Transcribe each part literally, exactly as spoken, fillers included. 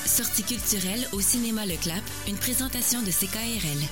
Sortie culturelle au cinéma Le Clap, une présentation de C K R L.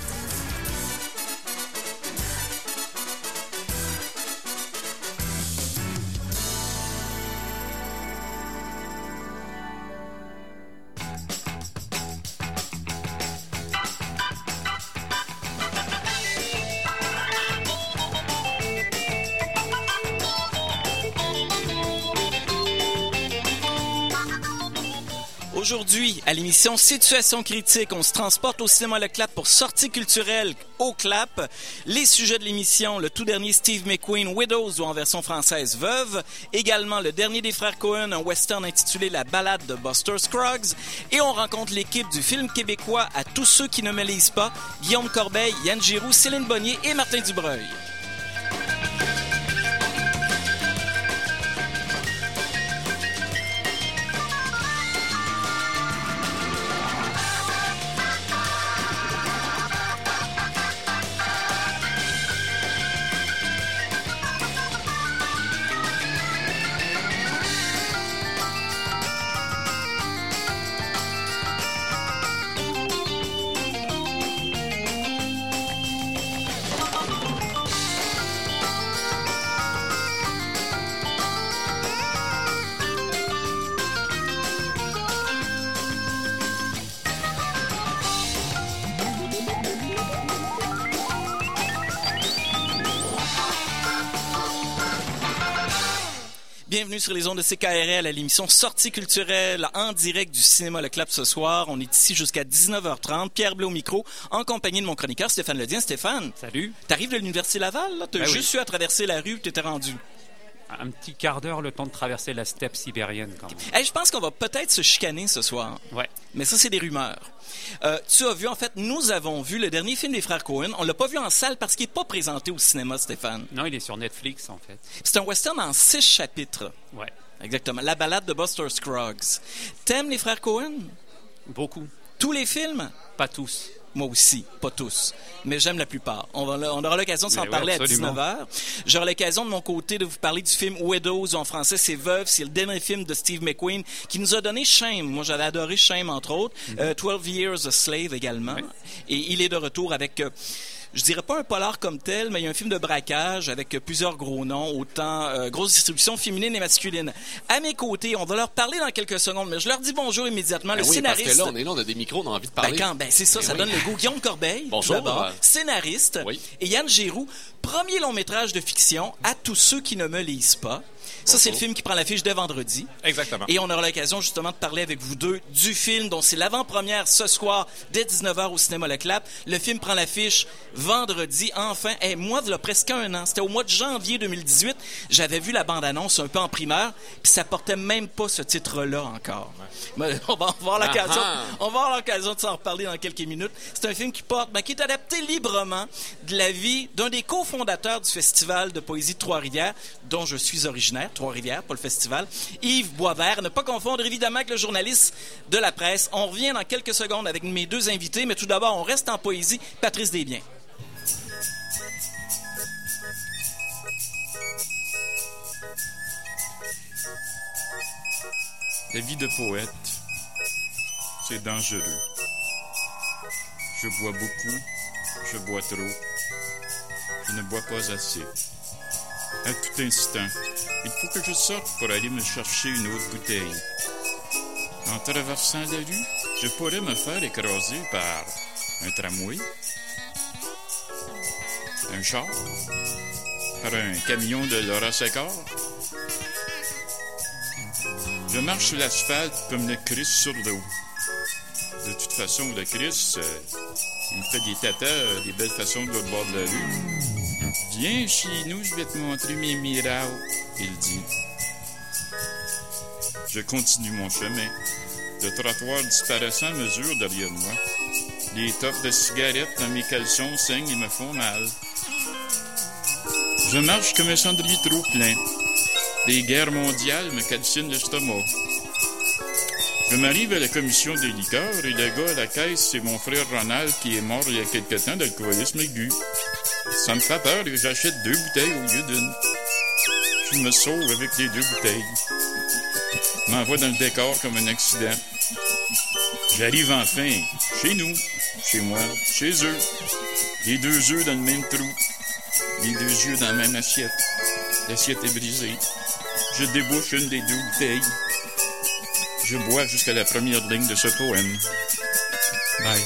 Aujourd'hui, à l'émission Situation critique, on se transporte au cinéma Le Clap pour sortie culturelle au Clap. Les sujets de l'émission, le tout dernier Steve McQueen, Widows ou en version française Veuve. Également, le dernier des frères Cohen, un western intitulé La balade de Buster Scruggs. Et on rencontre l'équipe du film québécois À tous ceux qui ne me lisent pas, Guillaume Corbeil, Yann Giroux, Céline Bonnier et Martin Dubreuil. Bienvenue sur les ondes de C K R L à l'émission Sortie culturelle en direct du cinéma Le Clap ce soir. On est ici jusqu'à dix-neuf heures trente. Pierre Blais au micro, en compagnie de mon chroniqueur Stéphane Ledien. Stéphane. Salut. T'arrives de l'Université Laval, là? T'as ben juste oui. eu à traverser la rue, t'étais rendu. Un petit quart d'heure, le temps de traverser la steppe sibérienne, quand même. Hey, je pense qu'on va peut-être se chicaner ce soir. Ouais. Mais ça, c'est des rumeurs. Euh, tu as vu, en fait, nous avons vu le dernier film des frères Cohen. On l'a pas vu en salle parce qu'il n'est pas présenté au cinéma, Stéphane. Non, il est sur Netflix, en fait. C'est un western en six chapitres. Ouais. Exactement. La balade de Buster Scruggs. T'aimes les frères Cohen? Beaucoup. Tous les films? Pas tous. Moi aussi, pas tous, mais j'aime la plupart. On, va, on aura l'occasion de s'en mais parler oui, à dix-neuf heures. J'aurai l'occasion de mon côté de vous parler du film Widows, en français c'est Veuve, c'est le dernier film de Steve McQueen qui nous a donné Shame. Moi j'avais adoré Shame entre autres, mm-hmm. euh, twelve Years a Slave également. Oui. Et il est de retour avec... Euh, je dirais pas un polar comme tel, mais il y a un film de braquage avec plusieurs gros noms, autant euh, grosse distribution féminine et masculine. À mes côtés, on va leur parler dans quelques secondes, mais je leur dis bonjour immédiatement. Ben le oui, scénariste. Parce que là, on est là, on a des micros, on a envie de parler. Ben, quand, ben c'est ça, ben ça oui. donne le goût. Guillaume Corbeil, bonjour, d'abord, euh... scénariste, oui. Et Yann Giroux, premier long métrage de fiction, À tous ceux qui ne me lisent pas. Ça, c'est le film qui prend l'affiche dès vendredi. Exactement. Et on aura l'occasion justement de parler avec vous deux du film dont c'est l'avant-première ce soir dès dix-neuf heures au cinéma Le Clap. Le film prend l'affiche vendredi, enfin. Et moi, il y a presque un an, c'était au mois de janvier deux mille dix-huit, j'avais vu la bande-annonce un peu en primeur, puis ça portait même pas ce titre-là encore. Mais on va avoir l'occasion, on va avoir l'occasion de s'en reparler dans quelques minutes. C'est un film qui porte, ben, qui est adapté librement de la vie d'un des cofondateurs du Festival de poésie de Trois-Rivières, dont je suis originaire. Trois-Rivières, pas le festival. Yves Boisvert, ne pas confondre évidemment avec le journaliste de la presse. On revient dans quelques secondes avec mes deux invités, mais tout d'abord, on reste en poésie. Patrice Desbiens. La vie de poète, c'est dangereux. Je bois beaucoup, je bois trop. Je ne bois pas assez. À tout instant, il faut que je sorte pour aller me chercher une autre bouteille. En traversant la rue, je pourrais me faire écraser par un tramway, un char, par un camion de Laura Sécard. Je marche sur l'asphalte comme le Christ sur l'eau. De toute façon, le Christ, euh, il me fait des tatas, des belles façons de l'autre bord de la rue. Viens chez nous, je vais te montrer mes miracles, il dit. Je continue mon chemin. Le trottoir disparaissant mesure derrière moi. Les tops de cigarettes dans mes caleçons saignent et me font mal. Je marche comme un cendrier trop plein. Les guerres mondiales me calcinent l'estomac. Je m'arrive à la commission des liqueurs et le gars à la caisse, c'est mon frère Ronald qui est mort il y a quelque temps d'alcoolisme aigu. Ça me fait peur et j'achète deux bouteilles au lieu d'une. Je me sauve avec les deux bouteilles. M'envoie dans le décor comme un accident. J'arrive enfin chez nous, chez moi, chez eux. Les deux œufs dans le même trou, les deux yeux dans la même assiette. L'assiette est brisée. Je débouche une des deux bouteilles. Je bois jusqu'à la première ligne de ce poème. Bye.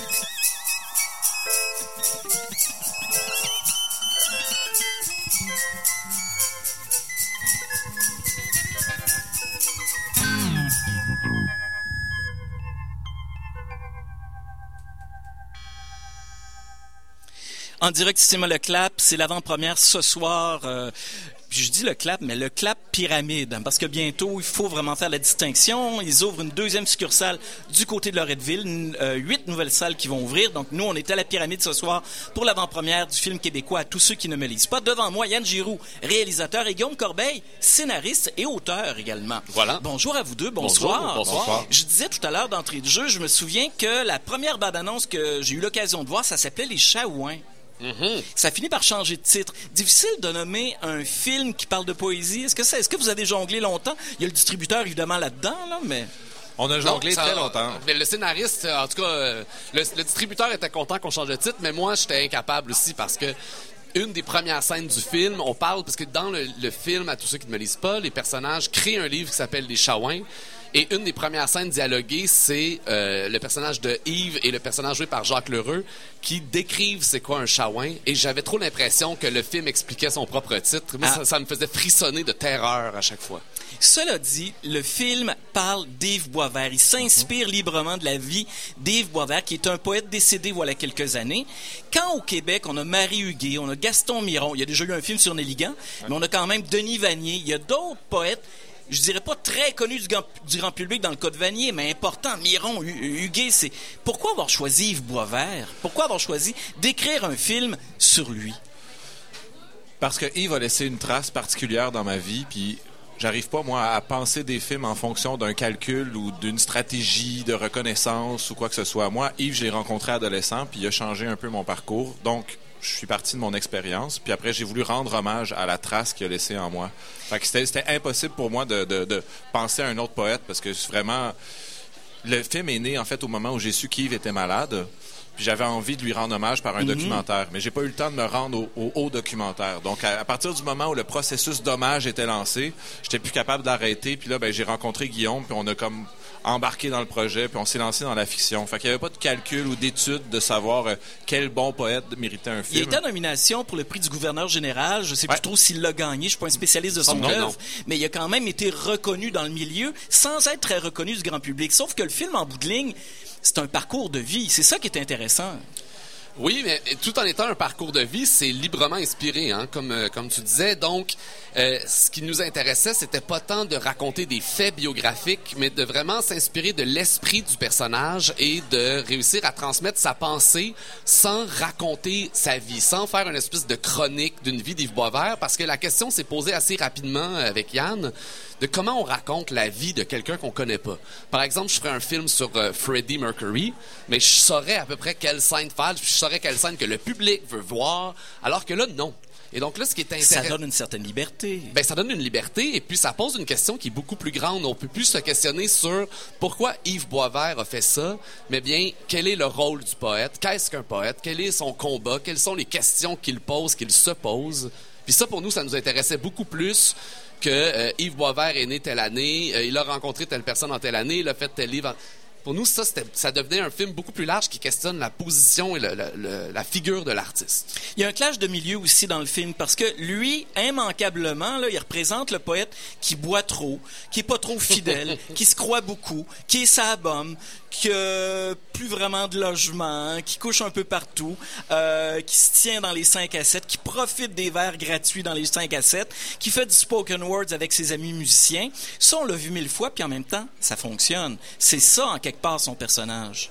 En direct du cinéma Le Clap, c'est l'avant-première ce soir. Euh, je dis Le Clap, mais Le Clap Pyramide, parce que bientôt, il faut vraiment faire la distinction. Ils ouvrent une deuxième succursale du côté de Loretteville, euh, huit nouvelles salles qui vont ouvrir. Donc, nous, on est à la Pyramide ce soir pour l'avant-première du film québécois À tous ceux qui ne me lisent pas. Devant moi, Yann Giroux, réalisateur, et Guillaume Corbeil, scénariste et auteur également. Voilà. Bonjour à vous deux, bonsoir. Bonjour, bonsoir. Je disais tout à l'heure d'entrée de jeu, je me souviens que la première bande-annonce que j'ai eu l'occasion de voir, ça s'appelait Les Chaouins. Mm-hmm. Ça finit par changer de titre. Difficile de nommer un film qui parle de poésie. Est-ce que ça, est-ce que vous avez jonglé longtemps? Il y a le distributeur évidemment là-dedans, là, mais on a jonglé non, ça, très longtemps. Mais le scénariste, en tout cas, euh, le, le distributeur était content qu'on change de titre, mais moi, j'étais incapable aussi parce que une des premières scènes du film, on parle parce que dans le, le film, à tous ceux qui ne me lisent pas, les personnages créent un livre qui s'appelle Les Chaouins. Et une des premières scènes dialoguées, c'est euh, le personnage de Yves et le personnage joué par Jacques Lheureux qui décrivent c'est quoi un chaouin. Et j'avais trop l'impression que le film expliquait son propre titre. Moi, ah. ça, ça me faisait frissonner de terreur à chaque fois. Cela dit, le film parle d'Yves Boisvert. Il s'inspire mm-hmm. librement de la vie d'Yves Boisvert, qui est un poète décédé voilà quelques années. Quand au Québec, on a Marie Huguet, on a Gaston Miron, il y a déjà eu un film sur Nelligan, ouais. mais on a quand même Denis Vanier. Il y a d'autres poètes, je dirais pas très connus du grand, du grand public dans le cas de Vanier, mais important. Miron, Huguet, c'est... Pourquoi avoir choisi Yves Boisvert? Pourquoi avoir choisi d'écrire un film sur lui? Parce que Yves a laissé une trace particulière dans ma vie, puis j'arrive pas, moi, à penser des films en fonction d'un calcul ou d'une stratégie de reconnaissance ou quoi que ce soit. Moi, Yves, je l'ai rencontré adolescent, puis il a changé un peu mon parcours. Donc, je suis parti de mon expérience, puis après, j'ai voulu rendre hommage à la trace qu'il a laissée en moi. Fait que c'était, c'était impossible pour moi de, de, de penser à un autre poète, parce que vraiment, le film est né, en fait, au moment où j'ai su qu'Yves était malade. Puis j'avais envie de lui rendre hommage par un mm-hmm. documentaire. Mais j'ai pas eu le temps de me rendre au, au, au documentaire. Donc, à, à partir du moment où le processus d'hommage était lancé, j'étais plus capable d'arrêter. Puis là, ben, j'ai rencontré Guillaume, puis on a comme embarqué dans le projet, puis on s'est lancé dans la fiction. Fait qu'il y avait pas de calcul ou d'étude de savoir euh, quel bon poète méritait un film. Il était en nomination pour le prix du gouverneur général. Je sais ouais. plus trop s'il l'a gagné. Je suis pas un spécialiste de son œuvre. Mais il a quand même été reconnu dans le milieu, sans être très reconnu du grand public. Sauf que le film, en bout de ligne, c'est un parcours de vie. C'est ça qui est intéressant. Oui, mais tout en étant un parcours de vie, c'est librement inspiré, hein, comme, euh, comme tu disais. Donc, euh, ce qui nous intéressait, c'était pas tant de raconter des faits biographiques, mais de vraiment s'inspirer de l'esprit du personnage et de réussir à transmettre sa pensée sans raconter sa vie, sans faire une espèce de chronique d'une vie d'Yves Boisvert, parce que la question s'est posée assez rapidement avec Yann de comment on raconte la vie de quelqu'un qu'on connaît pas. Par exemple, je ferais un film sur euh, Freddie Mercury, mais je saurais à peu près quelle scène faire, puis je saurais quelle scène que le public veut voir, alors que là, non. Et donc là, ce qui est intéressant... Ça donne une certaine liberté. Ben, ça donne une liberté, et puis ça pose une question qui est beaucoup plus grande. On peut plus se questionner sur pourquoi Yves Boisvert a fait ça, mais bien, quel est le rôle du poète? Qu'est-ce qu'un poète? Quel est son combat? Quelles sont les questions qu'il pose, qu'il se pose? Puis ça, pour nous, ça nous intéressait beaucoup plus que euh, Yves Boisvert est né telle année, euh, il a rencontré telle personne en telle année, il a fait tel livre... Pour nous, ça, c'était, ça devenait un film beaucoup plus large qui questionne la position et le, le, le, la figure de l'artiste. Il y a un clash de milieu aussi dans le film, parce que lui, immanquablement, là, il représente le poète qui boit trop, qui est pas trop fidèle, qui se croit beaucoup, qui est sabum, qui a plus vraiment de logement, qui couche un peu partout, euh, qui se tient dans les cinq à sept, qui profite des verres gratuits dans les cinq à sept, qui fait du spoken words avec ses amis musiciens. Ça, on l'a vu mille fois, puis en même temps, ça fonctionne. C'est ça, en quelque part, son personnage.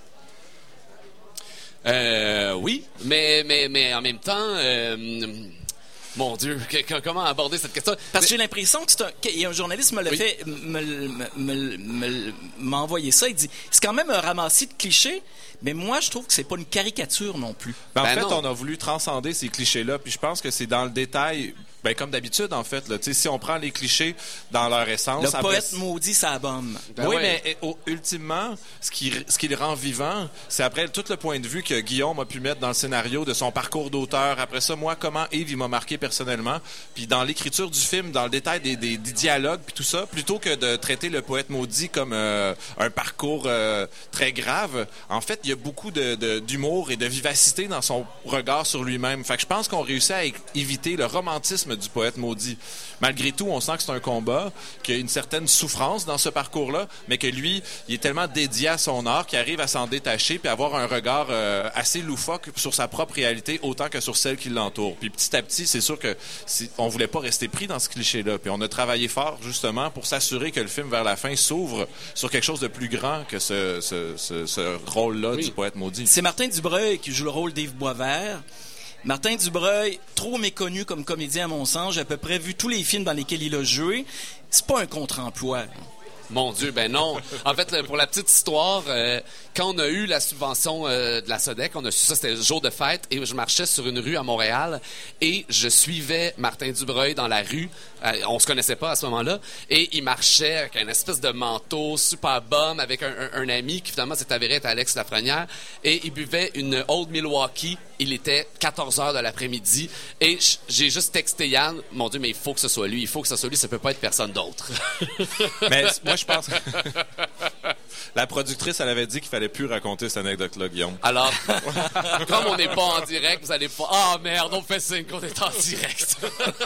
Euh, oui, mais, mais, mais en même temps... Euh, Mon Dieu, que, comment aborder cette question? Parce que j'ai l'impression que c'est un, qu'il y a un journaliste me l'a oui. fait, me, me, me, me, m'a envoyé ça. Il dit, c'est quand même un ramassis de clichés, Mais moi, je trouve que c'est pas une caricature non plus. Ben, en Ben fait, non. on a voulu transcender ces clichés-là, puis je pense que c'est dans le détail, ben, comme d'habitude, en fait. Là, si on prend les clichés dans leur essence... Le après, poète maudit sa bombe. Ben oui, ouais. mais eh, oh, ultimement, ce qui, ce qui le rend vivant, c'est après tout le point de vue que Guillaume a pu mettre dans le scénario de son parcours d'auteur. Après ça, moi, comment Yves, il m'a marqué personnellement. Puis dans l'écriture du film, dans le détail des, des, des dialogues, puis tout ça, plutôt que de traiter le poète maudit comme euh, un parcours euh, très grave, en fait, il y a beaucoup de, de, d'humour et de vivacité dans son regard sur lui-même. Fait que je pense qu'on réussit à é- éviter le romantisme du poète maudit. Malgré tout, on sent que c'est un combat, qu'il y a une certaine souffrance dans ce parcours-là, mais que lui, il est tellement dédié à son art qu'il arrive à s'en détacher puis avoir un regard euh, assez loufoque sur sa propre réalité autant que sur celle qui l'entoure. Puis petit à petit, c'est sûr que c'est, on voulait pas rester pris dans ce cliché-là. Puis on a travaillé fort justement pour s'assurer que le film vers la fin s'ouvre sur quelque chose de plus grand que ce, ce, ce, ce rôle-là Oui. du poète maudit. C'est Martin Dubreuil qui joue le rôle d'Yves Boisvert. Martin Dubreuil, trop méconnu comme comédien à mon sens, j'ai à peu près vu tous les films dans lesquels il a joué. C'est pas un contre-emploi. Mon Dieu, ben non. En fait, le- pour la petite histoire, euh, quand on a eu la subvention euh, de la Sodec, on a su ça, c'était le jour de fête, et je marchais sur une rue à Montréal, et je suivais Martin Dubreuil dans la rue. Euh, on se connaissait pas à ce moment-là, et il marchait avec une espèce de manteau super bum avec un, un, un ami qui finalement s'est avéré être Alex Lafrenière, et il buvait une Old Milwaukee. Il était quatorze heures de l'après-midi, et j- j'ai juste texté Yann, mon Dieu, mais il faut que ce soit lui, il faut que ce soit lui, ça peut pas être personne d'autre. Mais moi, je pense que la productrice, elle avait dit qu'il fallait plus raconter cette anecdote-là, Guillaume. Alors, comme on n'est pas en direct, vous allez pas... Ah, merde, on fait signe qu'on est en direct.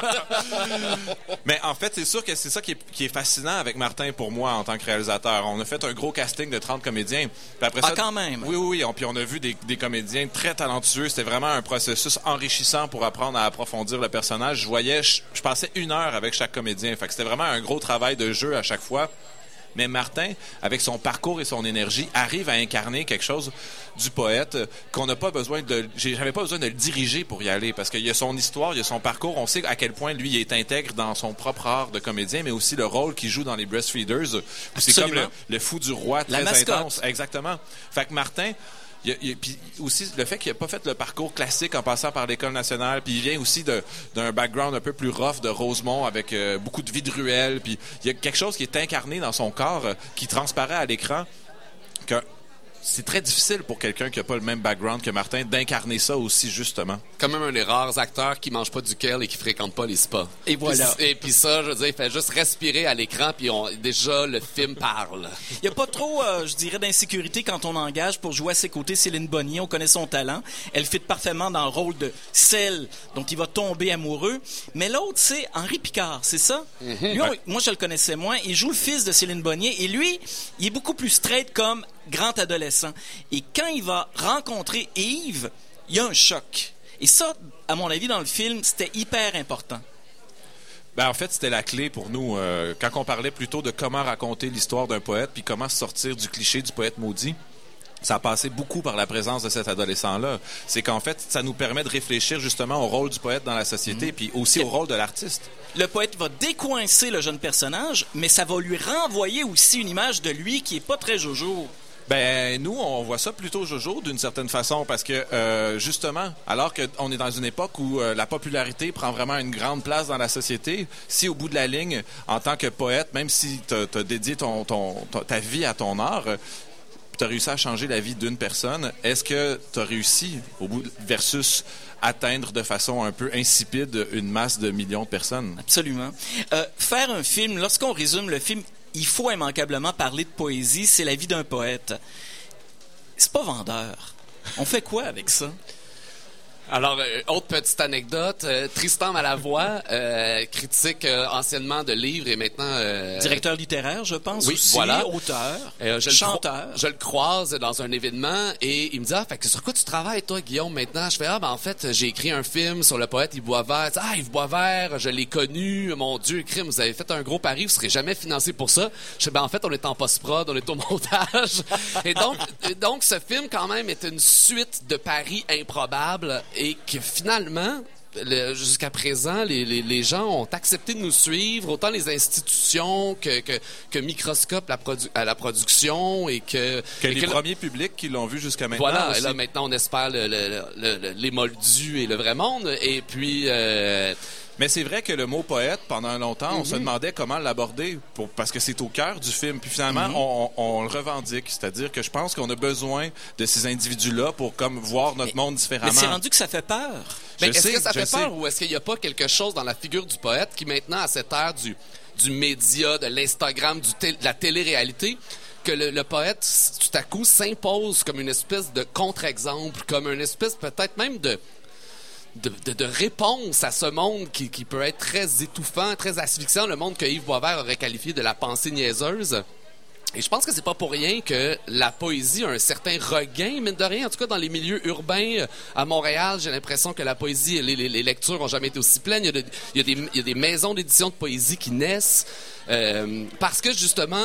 Mais en fait, c'est sûr que c'est ça qui est, qui est fascinant avec Martin pour moi en tant que réalisateur. On a fait un gros casting de trente comédiens. Puis après Ah, ça, quand même. Oui, oui, oui. On, puis on a vu des, des comédiens très talentueux. C'était vraiment un processus enrichissant pour apprendre à approfondir le personnage. Je voyais, je, je passais une heure avec chaque comédien. Fait que c'était vraiment un gros travail de jeu à chaque fois. Mais Martin, avec son parcours et son énergie, arrive à incarner quelque chose du poète qu'on n'a pas besoin de... J'avais pas besoin de le diriger pour y aller, parce qu'il y a son histoire, il y a son parcours. On sait à quel point lui il est intègre dans son propre art de comédien, mais aussi le rôle qu'il joue dans les Breastfeeders. C'est comme le, le fou du roi, très La mascotte. intense. Exactement. Fait que Martin... Il y a, il y a, puis aussi le fait qu'il n'a pas fait le parcours classique en passant par l'École nationale, puis il vient aussi de, d'un background un peu plus rough de Rosemont avec euh, beaucoup de vie de ruelle, puis il y a quelque chose qui est incarné dans son corps euh, qui transparaît à l'écran, que c'est très difficile pour quelqu'un qui n'a pas le même background que Martin d'incarner ça aussi, justement. Quand même un des rares acteurs qui mange pas du kale et qui fréquente pas les spas. Et voilà. Puis, et puis ça, je veux dire, il fait juste respirer à l'écran, puis on, déjà, le film parle. Il n'y a pas trop, euh, je dirais, d'insécurité quand on engage pour jouer à ses côtés Céline Bonnier. On connaît son talent. Elle fit parfaitement dans le rôle de celle dont il va tomber amoureux. Mais l'autre, c'est Henri Picard, c'est ça? Mm-hmm. Lui, on- moi, je le connaissais moins. Il joue le fils de Céline Bonnier. Et lui, il est beaucoup plus straight comme grand adolescent. Et quand il va rencontrer Yves, il y a un choc. Et ça, à mon avis, dans le film, c'était hyper important. Ben, en fait, c'était la clé pour nous. Euh, quand on parlait plutôt de comment raconter l'histoire d'un poète, puis comment sortir du cliché du poète maudit, ça a passé beaucoup par la présence de cet adolescent-là. C'est qu'en fait, ça nous permet de réfléchir justement au rôle du poète dans la société, puis aussi au rôle de l'artiste. Le poète va décoincer le jeune personnage, mais ça va lui renvoyer aussi une image de lui qui est pas très jojo. Ben nous, on voit ça plutôt jojo d'une certaine façon parce que euh, justement, alors qu'on est dans une époque où euh, la popularité prend vraiment une grande place dans la société, si au bout de la ligne, en tant que poète, même si tu as dédié ton, ton, ton- ta vie à ton art, tu as réussi à changer la vie d'une personne, est-ce que tu as réussi, au bout versus atteindre de façon un peu insipide une masse de millions de personnes? Absolument. Euh, faire un film, lorsqu'on résume le film, il faut immanquablement parler de poésie. C'est la vie d'un poète. C'est pas vendeur. On fait quoi avec ça? Alors, euh, autre petite anecdote, euh, Tristan Malavoie, euh, critique euh, anciennement de livres et maintenant... euh, Directeur littéraire, je pense, oui, aussi, voilà. auteur, Euh, je le chanteur. cro- je le croise dans un événement et il me dit « Ah, fait que sur quoi tu travailles, toi, Guillaume, maintenant? » Je fais « Ah, ben en fait, j'ai écrit un film sur le poète Yves Boisvert. » « Ah, Yves Boisvert, je l'ai connu. Mon Dieu, crime, vous avez fait un gros pari, vous serez jamais financé pour ça. » Je fais « Ben en fait, on est en post-prod, on est au montage. » Et donc, et donc, ce film, quand même, est une suite de paris improbables et que finalement... le, jusqu'à présent, les, les, les gens ont accepté de nous suivre, autant les institutions que, que, que Microscope la produ- à la production et que... Que et les que premiers le... publics qui l'ont vu jusqu'à maintenant. Voilà, aussi. et là maintenant on espère le, le, le, le, les moldus et le vrai monde. Et puis... Euh... Mais c'est vrai que le mot poète, pendant longtemps, on mm-hmm. se demandait comment l'aborder, pour, parce que c'est au cœur du film. Puis finalement, mm-hmm. on, on, on le revendique. C'est-à-dire que je pense qu'on a besoin de ces individus-là pour comme voir notre mais, monde différemment. Mais c'est rendu que ça fait peur. Mais je est-ce sais, que ça fait sais. peur ou est-ce qu'il n'y a pas quelque chose dans la figure du poète qui maintenant, à cette ère du, du média, de l'Instagram, du té- de la télé-réalité, que le, le poète, tout à coup, s'impose comme une espèce de contre-exemple, comme une espèce peut-être même de... De, de, de réponse à ce monde qui, qui peut être très étouffant, très asphyxiant, le monde que Yves Boisvert aurait qualifié de la pensée niaiseuse. Et je pense que c'est pas pour rien que la poésie a un certain regain, mine de rien. En tout cas, dans les milieux urbains à Montréal, j'ai l'impression que la poésie, les, les, les lectures ont jamais été aussi pleines. Il y a, de, il y a, des, il y a des maisons d'édition de poésie qui naissent euh, parce que justement...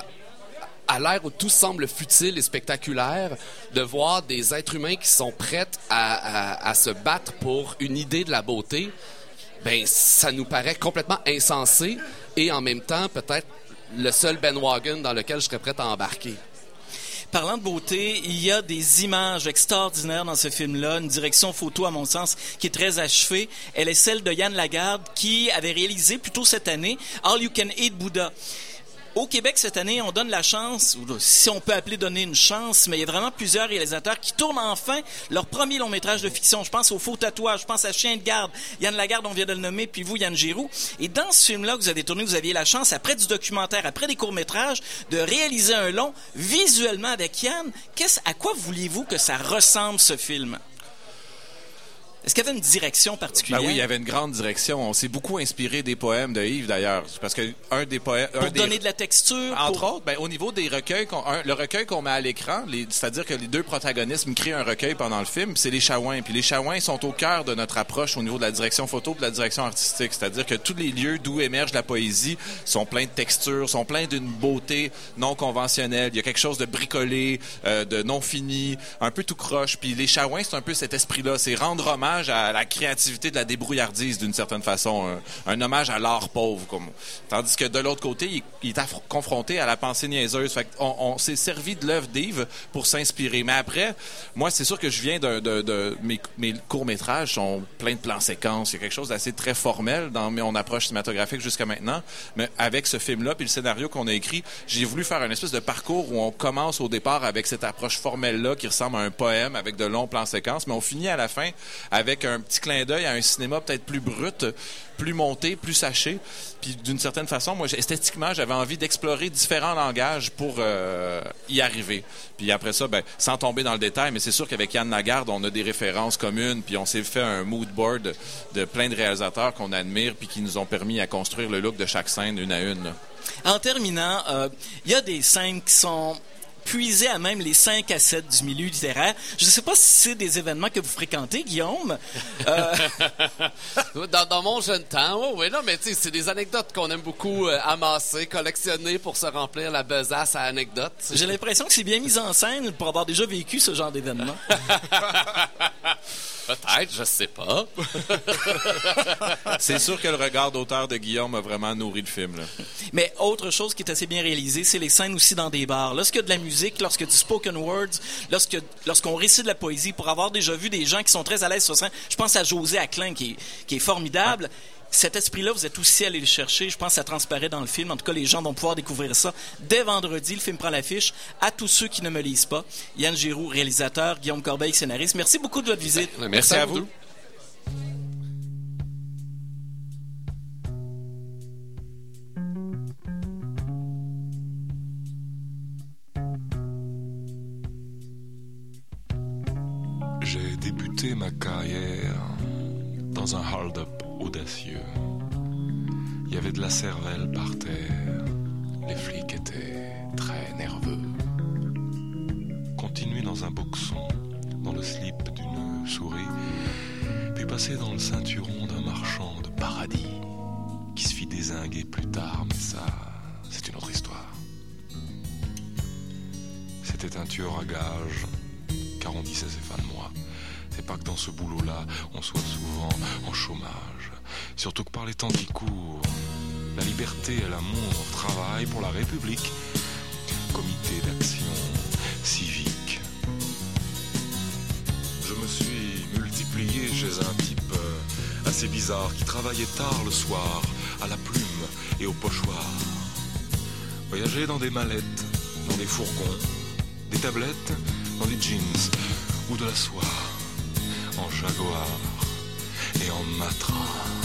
à l'ère où tout semble futile et spectaculaire, de voir des êtres humains qui sont prêts à, à, à se battre pour une idée de la beauté, ben ça nous paraît complètement insensé et en même temps peut-être le seul bandwagon dans lequel je serais prêt à embarquer. Parlant de beauté, il y a des images extraordinaires dans ce film-là, une direction photo, à mon sens, qui est très achevée. Elle est celle de Yann Lagarde, qui avait réalisé plus tôt cette année All You Can Eat Buddha. Au Québec, cette année, on donne la chance, si on peut appeler donner une chance, mais il y a vraiment plusieurs réalisateurs qui tournent enfin leur premier long-métrage de fiction. Je pense au Faux Tatouage, je pense à Chien de garde. Yann Lagarde, on vient de le nommer, puis vous, Yann Giroux. Et dans ce film-là que vous avez tourné, vous aviez la chance, après du documentaire, après des courts-métrages, de réaliser un long visuellement avec Yann. Qu'est-ce, à quoi vouliez-vous que ça ressemble, ce film? Est-ce qu'il y avait une direction particulière? Ben oui, il y avait une grande direction. On s'est beaucoup inspiré des poèmes de Yves, d'ailleurs. Parce que un des poèmes... Pour un donner des... de la texture? Entre pour... autres, ben, au niveau des recueils, qu'on... Un, le recueil qu'on met à l'écran, les... c'est-à-dire que les deux protagonistes créent un recueil pendant le film, c'est les Chawins. Puis les Chawins sont au cœur de notre approche au niveau de la direction photo et de la direction artistique. C'est-à-dire que tous les lieux d'où émerge la poésie sont pleins de textures, sont pleins d'une beauté non conventionnelle. Il y a quelque chose de bricolé, euh, de non fini, un peu tout croche. Puis les Chawins, c'est un peu cet esprit-là. C'est rendre hommage à la créativité de la débrouillardise d'une certaine façon, un, un hommage à l'art pauvre. Comme... Tandis que de l'autre côté, il, il est aff- confronté à la pensée niaiseuse. Fait on, on s'est servi de l'œuvre d'Yves pour s'inspirer. Mais après, moi, c'est sûr que je viens de... de, de mes, mes courts-métrages sont pleins de plans séquences. Il y a quelque chose d'assez très formel dans mon approche cinématographique jusqu'à maintenant. Mais avec ce film-là, puis le scénario qu'on a écrit, j'ai voulu faire une espèce de parcours où on commence au départ avec cette approche formelle-là qui ressemble à un poème avec de longs plans séquences, mais on finit à la fin avec un petit clin d'œil à un cinéma peut-être plus brut, plus monté, plus saché. Puis d'une certaine façon, moi, esthétiquement, j'avais envie d'explorer différents langages pour euh, y arriver. Puis après ça, ben, sans tomber dans le détail, mais c'est sûr qu'avec Yann Lagarde, on a des références communes, puis on s'est fait un mood board de, de plein de réalisateurs qu'on admire, puis qui nous ont permis à construire le look de chaque scène une à une. Là. En terminant, il euh, y a des scènes qui sont puiser à même les cinq à sept du milieu littéraire. Je ne sais pas si c'est des événements que vous fréquentez, Guillaume. Euh... dans, dans mon jeune temps, oui, oui, non, mais tu sais, c'est des anecdotes qu'on aime beaucoup euh, amasser, collectionner pour se remplir la besace à anecdotes. J'ai l'impression que c'est bien mis en scène pour avoir déjà vécu ce genre d'événement. Peut-être, je sais pas. C'est sûr que le regard d'auteur de Guillaume a vraiment nourri le film. Là. Mais autre chose qui est assez bien réalisée, c'est les scènes aussi dans des bars. Lorsqu'il y a de la musique, lorsqu'il y a du spoken words, lorsque, lorsqu'on récite de la poésie, pour avoir déjà vu des gens qui sont très à l'aise sur scène, je pense à José Aclin qui est, qui est formidable. Ah. Cet esprit-là, vous êtes aussi allé le chercher. Je pense que ça transparaît dans le film. En tout cas, les gens vont pouvoir découvrir ça dès vendredi. Le film prend l'affiche. À tous ceux qui ne me lisent pas, Yann Giroux, réalisateur, Guillaume Corbeil, scénariste. Merci beaucoup de votre visite. Merci, Merci à, à vous. vous. J'ai débuté ma carrière dans un hold-up audacieux. Il y avait de la cervelle par terre. Les flics étaient très nerveux. Continuer dans un boxon, dans le slip d'une souris, puis passer dans le ceinturon d'un marchand de paradis qui se fit dézinguer plus tard, mais ça, c'est une autre histoire. C'était un tueur à gages, car on disait c'est fin de moi. C'est pas que dans ce boulot-là, on soit souvent en chômage. Surtout que par les temps qui courent, la liberté et l'amour travaillent pour la République. Comité d'action civique. Je me suis multiplié chez un type euh, assez bizarre qui travaillait tard le soir, à la plume et au pochoir. Voyageait dans des mallettes, dans des fourgons, des tablettes, dans des jeans ou de la soie, en jaguar et en matra.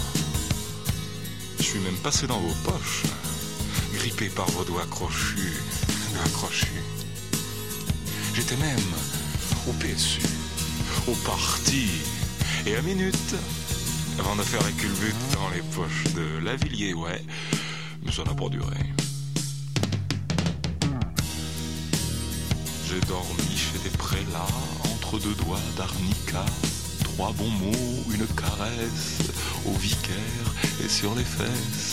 Je suis même passé dans vos poches, grippé par vos doigts crochus, doigts crochus. J'étais même au P S U, au parti, et à minute, avant de faire un culbute dans les poches de Lavilliers, ouais, mais ça n'a pas duré. J'ai dormi chez des prélats, entre deux doigts d'arnica, trois bons mots, une caresse, au vicaire et sur les fesses.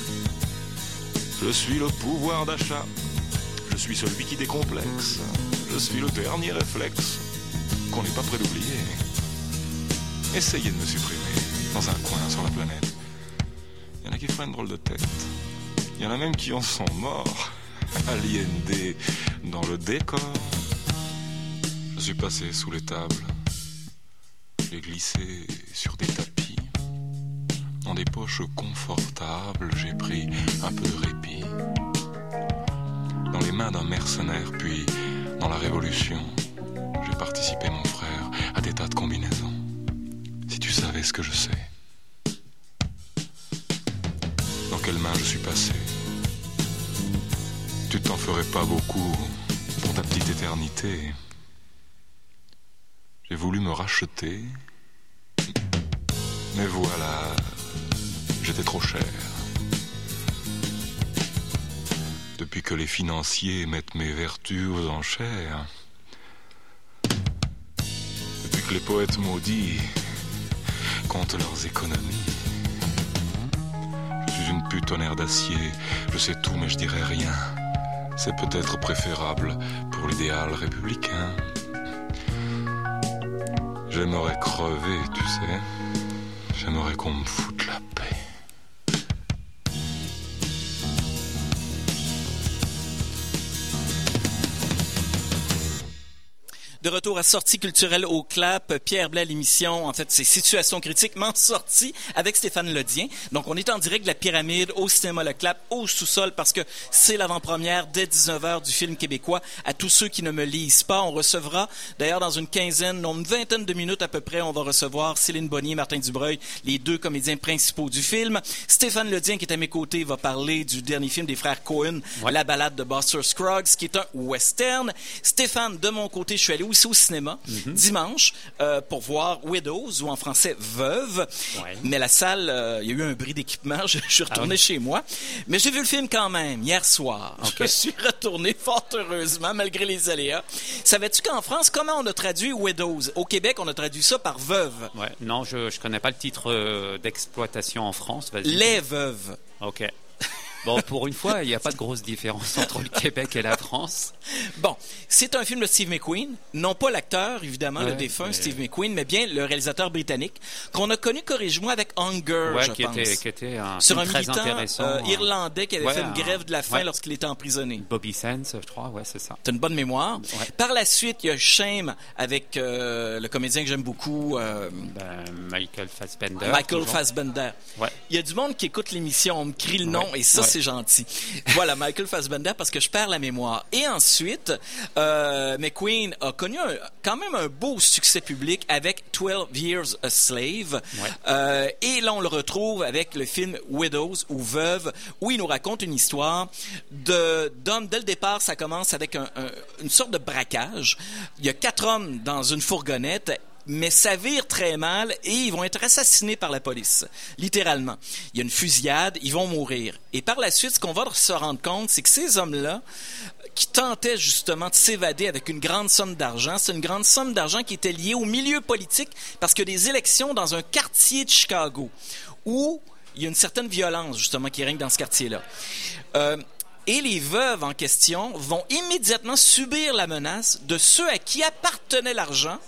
Je suis le pouvoir d'achat, je suis celui qui décomplexe, je suis le dernier réflexe qu'on n'est pas prêt d'oublier. Essayez de me supprimer dans un coin sur la planète. Il y en a qui font une drôle de tête. Il y en a même qui en sont morts à l'I N D dans le décor. Je suis passé sous les tables. J'ai glissé sur des tapis. Dans des poches confortables, j'ai pris un peu de répit. Dans les mains d'un mercenaire, puis dans la Révolution, j'ai participé, mon frère, à des tas de combinaisons. Si tu savais ce que je sais. Dans quelles mains je suis passé. Tu t'en ferais pas beaucoup pour ta petite éternité. J'ai voulu me racheter, mais voilà, j'étais trop cher. Depuis que les financiers mettent mes vertus aux enchères, depuis que les poètes maudits comptent leurs économies, je suis une pute en air d'acier, je sais tout mais je dirai rien. C'est peut-être préférable pour l'idéal républicain. J'aimerais crever, tu sais. J'aimerais qu'on me foute la paix. De retour à Sortie culturelle au Clap, Pierre Blais à l'émission, en fait, c'est Situation critiquement sortie avec Stéphane Lodien. Donc, on est en direct de la Pyramide, au cinéma Le Clap, au sous-sol, parce que c'est l'avant-première dès dix-neuf heures du film québécois. À tous ceux qui ne me lisent pas, on recevra, d'ailleurs, dans une quinzaine, non, une vingtaine de minutes à peu près, on va recevoir Céline Bonnier, Martin Dubreuil, les deux comédiens principaux du film. Stéphane Lodien, qui est à mes côtés, va parler du dernier film des frères Coen, ouais. La balade de Buster Scruggs, qui est un western. Stéphane, de mon côté, je suis allé aussi au cinéma mm-hmm. dimanche euh, pour voir Widows, ou en français Veuve. Ouais. Mais la salle, il euh, y a eu un bris d'équipement. Je, je suis retourné ah oui. chez moi. Mais j'ai vu le film quand même hier soir. Okay. Je suis retourné fort heureusement, malgré les aléas. Savais-tu qu'en France, comment on a traduit Widows? Au Québec, on a traduit ça par Veuve. Ouais. Non, je ne connais pas le titre euh, d'exploitation en France. Vas-y. Les Veuves. OK. Bon, pour une fois, il n'y a pas de grosse différence entre le Québec et la France. Bon, c'est un film de Steve McQueen, non pas l'acteur, évidemment, ouais, le défunt mais... Steve McQueen, mais bien le réalisateur britannique, qu'on a connu, corrige-moi, avec Hunger, ouais, je qui pense. Était, qui était un Sur un très militant intéressant, euh, irlandais qui avait ouais, fait une grève de la faim ouais. lorsqu'il était emprisonné. Bobby Sands, je crois, ouais, c'est ça. T'as une bonne mémoire. Ouais. Par la suite, il y a Shame avec euh, le comédien que j'aime beaucoup. Euh, ben, Michael Fassbender. Michael Fassbender. Ouais. Il y a du monde qui écoute l'émission, on me crie le nom, ouais. et ça, ouais. c'est gentil. Voilà, Michael Fassbender, parce que je perds la mémoire. Et ensuite, euh, McQueen a connu un, quand même un beau succès public avec twelve years a Slave. Ouais. Euh, et là, on le retrouve avec le film Widows, ou Veuve, où il nous raconte une histoire de, d'hommes. Dès le départ, ça commence avec un, un, une sorte de braquage. Il y a quatre hommes dans une fourgonnette, mais ça vire très mal et ils vont être assassinés par la police, littéralement. Il y a une fusillade, ils vont mourir. Et par la suite, ce qu'on va se rendre compte, c'est que ces hommes-là, qui tentaient justement de s'évader avec une grande somme d'argent, c'est une grande somme d'argent qui était liée au milieu politique, parce qu'il y a des élections dans un quartier de Chicago, où il y a une certaine violence, justement, qui règne dans ce quartier-là. Euh, Et les veuves en question vont immédiatement subir la menace de ceux à qui appartenait l'argent,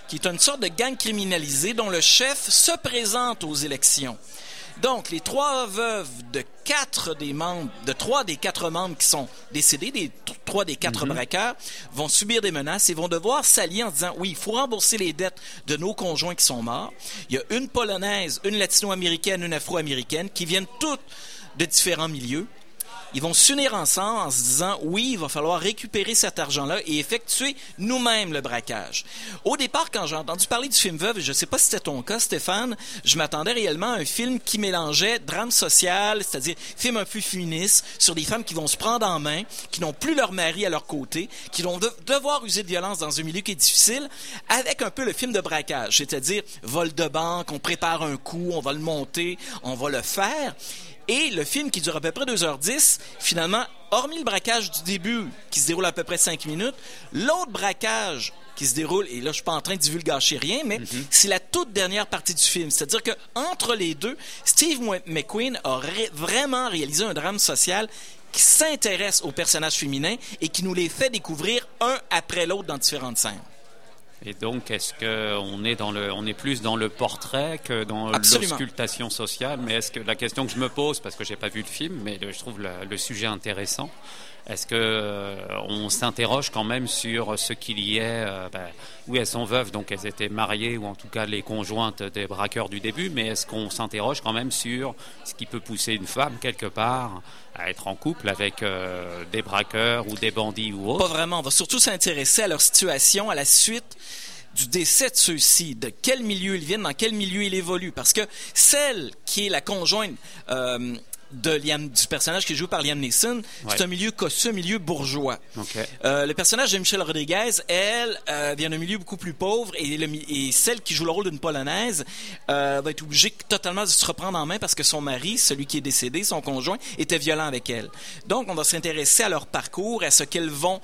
qui est une sorte de gang criminalisé dont le chef se présente aux élections. Donc, les trois veuves de quatre des membres, de trois des quatre membres qui sont décédés, des t- trois des quatre mm-hmm. braqueurs, vont subir des menaces et vont devoir s'allier en disant, oui, il faut rembourser les dettes de nos conjoints qui sont morts. Il y a une Polonaise, une Latino-américaine, une Afro-américaine, qui viennent toutes de différents milieux. Ils vont s'unir ensemble en se disant, oui, il va falloir récupérer cet argent-là et effectuer nous-mêmes le braquage. Au départ, quand j'ai entendu parler du film Veuve, je ne sais pas si c'était ton cas, Stéphane, je m'attendais réellement à un film qui mélangeait drame social, c'est-à-dire film un peu féministe, sur des femmes qui vont se prendre en main, qui n'ont plus leur mari à leur côté, qui vont de- devoir user de violence dans un milieu qui est difficile, avec un peu le film de braquage, c'est-à-dire vol de banque, on prépare un coup, on va le monter, on va le faire. Et le film, qui dure à peu près deux heures dix, finalement, hormis le braquage du début, qui se déroule à peu près cinq minutes, l'autre braquage qui se déroule, et là, je suis pas en train de divulgacher rien, mais mm-hmm. c'est la toute dernière partie du film. C'est-à-dire que entre les deux, Steve McQueen a ré- vraiment réalisé un drame social qui s'intéresse aux personnages féminins et qui nous les fait découvrir un après l'autre dans différentes scènes. Et donc, est-ce qu'on est dans le, on est plus dans le portrait que dans Absolument. l'auscultation sociale? Mais est-ce que la question que je me pose, parce que j'ai pas vu le film, mais le, je trouve le, le sujet intéressant, est-ce que euh, on s'interroge quand même sur ce qu'il y ait? Euh, ben, oui, elles sont veuves, donc elles étaient mariées, ou en tout cas les conjointes des braqueurs du début, mais est-ce qu'on s'interroge quand même sur ce qui peut pousser une femme, quelque part, à être en couple avec euh, des braqueurs ou des bandits ou autres? Pas vraiment. On va surtout s'intéresser à leur situation à la suite du décès de ceux-ci, de quel milieu ils viennent, dans quel milieu ils évoluent. Parce que celle qui est la conjointe euh, de Liam, du personnage qui est joué par Liam Neeson, ouais. c'est un milieu cossu, un milieu bourgeois. Okay. Euh, le personnage de Michelle Rodriguez, elle, euh, vient d'un milieu beaucoup plus pauvre, et, le, et celle qui joue le rôle d'une Polonaise euh, va être obligée totalement de se reprendre en main parce que son mari, celui qui est décédé, son conjoint, était violent avec elle. Donc, on va s'intéresser à leur parcours, à ce qu'elles vont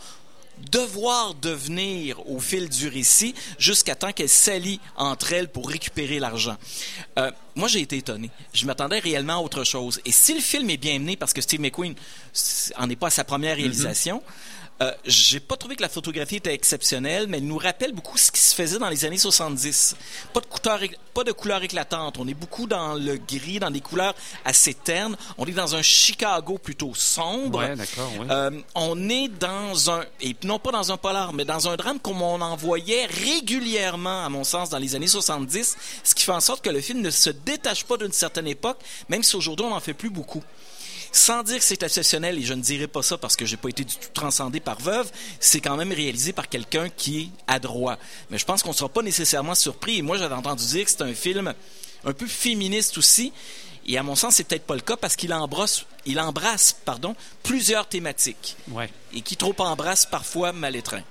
devoir devenir au fil du récit jusqu'à temps qu'elles s'allient entre elles pour récupérer l'argent. Euh, moi, j'ai été étonné. Je m'attendais réellement à autre chose. Et si le film est bien mené, parce que Steve McQueen en est pas à sa première réalisation, mm-hmm. Euh, j'ai pas trouvé que la photographie était exceptionnelle, mais elle nous rappelle beaucoup ce qui se faisait dans les années soixante-dix. Pas de couleurs, pas de couleurs éclatantes. On est beaucoup dans le gris, dans des couleurs assez ternes. On est dans un Chicago plutôt sombre. Ouais, d'accord, ouais. Euh, on est dans un, et non pas dans un polar, mais dans un drame comme on en voyait régulièrement, à mon sens, dans les années soixante-dix, ce qui fait en sorte que le film ne se détache pas d'une certaine époque, même si aujourd'hui on n'en fait plus beaucoup. Sans dire que c'est exceptionnel, et je ne dirais pas ça parce que j'ai pas été du tout transcendé par Veuve, c'est quand même réalisé par quelqu'un qui est adroit. Mais je pense qu'on ne sera pas nécessairement surpris. Et moi, j'avais entendu dire que c'est un film un peu féministe aussi. Et à mon sens, c'est peut-être pas le cas parce qu'il embrasse, il embrasse, pardon, plusieurs thématiques. Ouais. Et qui trop embrasse parfois mal étreint.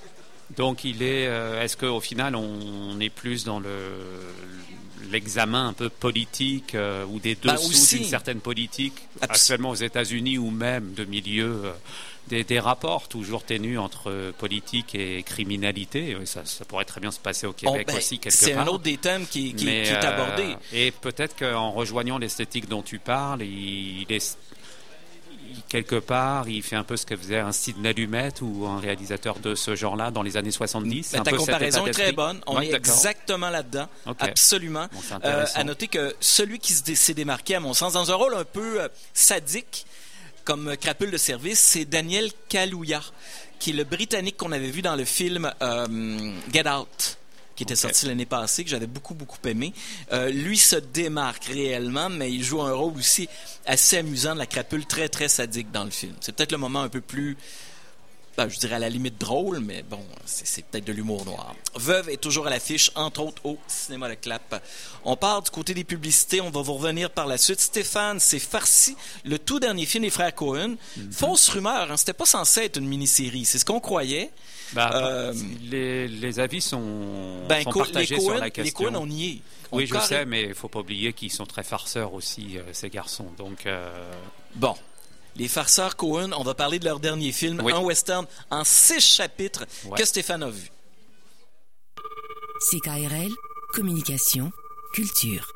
Donc, il est. Euh, est-ce qu'au final, on est plus dans le l'examen un peu politique euh, ou des dessous ben d'une certaine politique Abs- actuellement aux États-Unis ou même de milieu euh, des, des rapports toujours ténus entre politique et criminalité. Ça, ça pourrait très bien se passer au Québec oh, ben, aussi quelque c'est part. C'est un autre des thèmes qui, qui, Mais, qui est abordé. Euh, et peut-être qu'en rejoignant l'esthétique dont tu parles, il, il est quelque part, il fait un peu ce que faisait un Sidney Lumet ou un réalisateur de ce genre-là dans les années soixante-dix. Ben, ta comparaison est très bonne. On ouais, est d'accord. exactement là-dedans. Okay. Absolument. Bon, euh, à noter que celui qui s'est démarqué, à mon sens, dans un rôle un peu euh, sadique, comme crapule de service, c'est Daniel Kaluuya, qui est le Britannique qu'on avait vu dans le film euh, Get Out, qui était okay. sorti l'année passée, que j'avais beaucoup, beaucoup aimé. Euh, lui se démarque réellement, mais il joue un rôle aussi assez amusant de la crapule très, très sadique dans le film. C'est peut-être le moment un peu plus, ben, je dirais à la limite drôle, mais bon, c'est, c'est peut-être de l'humour noir. Veuve est toujours à l'affiche, entre autres au Cinéma Le Clap. On part du côté des publicités, on va vous revenir par la suite. Stéphane, c'est Farci, le tout dernier film des frères Coen. Mm-hmm. Fausse rumeur, hein, c'était pas censé être une mini-série, c'est ce qu'on croyait. Bah, euh, les, les avis sont, ben, sont partagés Coen, sur la question. Les Coen, on y est. On oui, je carré... sais, mais il ne faut pas oublier qu'ils sont très farceurs aussi, euh, ces garçons. Donc, euh... Bon, les farceurs Coen, on va parler de leur dernier film, oui. un western en six chapitres ouais. que Stéphane a vu. C K R L, communication, culture.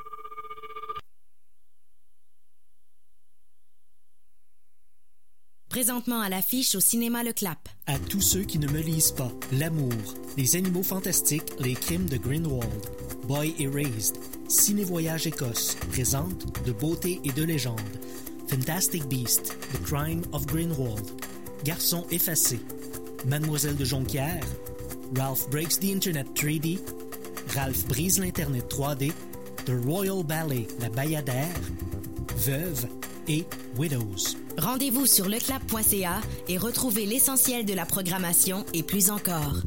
Présentement à l'affiche au cinéma Le Clap. À tous ceux qui ne me lisent pas, L'amour, Les animaux fantastiques, Les crimes de Grindelwald, Boy Erased, Ciné-Voyage Écosse présente De beauté et de légende, Fantastic Beast, The Crime of Grindelwald, Garçon effacé, Mademoiselle de Jonquière, Ralph Breaks the Internet trois D, Ralph brise l'Internet trois D, The Royal Ballet, La Bayadère, Veuve et Widows. Rendez-vous sur leclap point c a et retrouvez l'essentiel de la programmation et plus encore.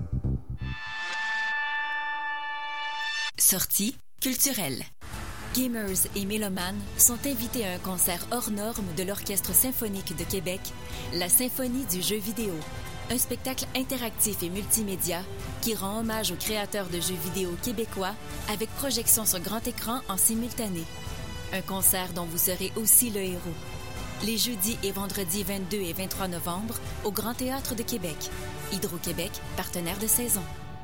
Sortie culturelle. Gamers et mélomanes sont invités à un concert hors norme de l'Orchestre symphonique de Québec, la Symphonie du jeu vidéo. Un spectacle interactif et multimédia qui rend hommage aux créateurs de jeux vidéo québécois avec projection sur grand écran en simultané. Un concert dont vous serez aussi le héros. Les jeudis et vendredis vingt-deux et vingt-trois novembre au Grand Théâtre de Québec. Hydro-Québec, partenaire de saison.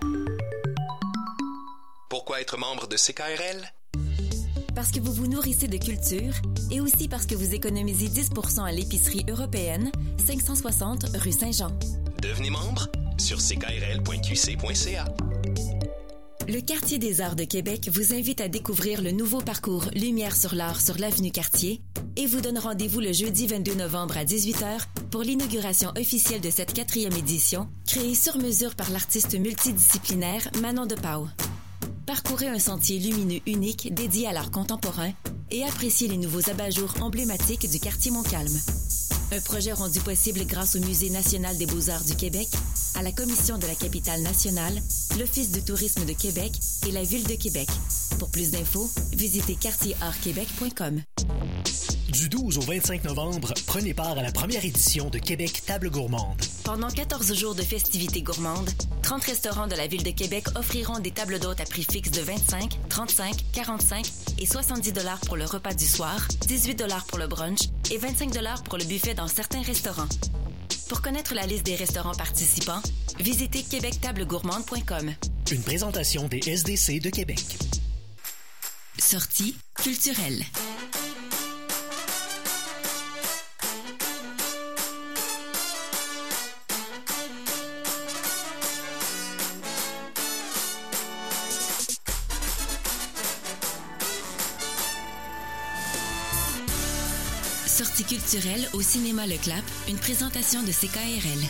Pourquoi être membre de C K R L? Parce que vous vous nourrissez de culture et aussi parce que vous économisez dix pour cent à l'épicerie européenne, cinq cent soixante rue Saint-Jean. Devenez membre sur c k r l point q c point c a. Le Quartier des Arts de Québec vous invite à découvrir le nouveau parcours Lumière sur l'art sur l'avenue Cartier et vous donne rendez-vous le jeudi vingt-deux novembre à dix-huit heures pour l'inauguration officielle de cette quatrième édition, créée sur mesure par l'artiste multidisciplinaire Manon de Pau. Parcourez un sentier lumineux unique dédié à l'art contemporain et appréciez les nouveaux abat-jours emblématiques du quartier Montcalm. Un projet rendu possible grâce au Musée national des beaux-arts du Québec, à la Commission de la capitale nationale, l'Office du tourisme de Québec et la Ville de Québec. Pour plus d'infos, visitez quartier art québec point com. Du douze au vingt-cinq novembre, prenez part à la première édition de Québec Table Gourmande. Pendant quatorze jours de festivités gourmandes, trente restaurants de la Ville de Québec offriront des tables d'hôtes à prix fixe de vingt-cinq, trente-cinq, quarante-cinq et soixante-dix dollars pour le repas du soir, dix-huit dollars pour le brunch et vingt-cinq dollars pour le buffet dans certains restaurants. Pour connaître la liste des restaurants participants, visitez québec table gourmande point com. Une présentation des S D C de Québec. Sortie culturelle. Sortie culturelle au cinéma Le Clap, une présentation de C K R L.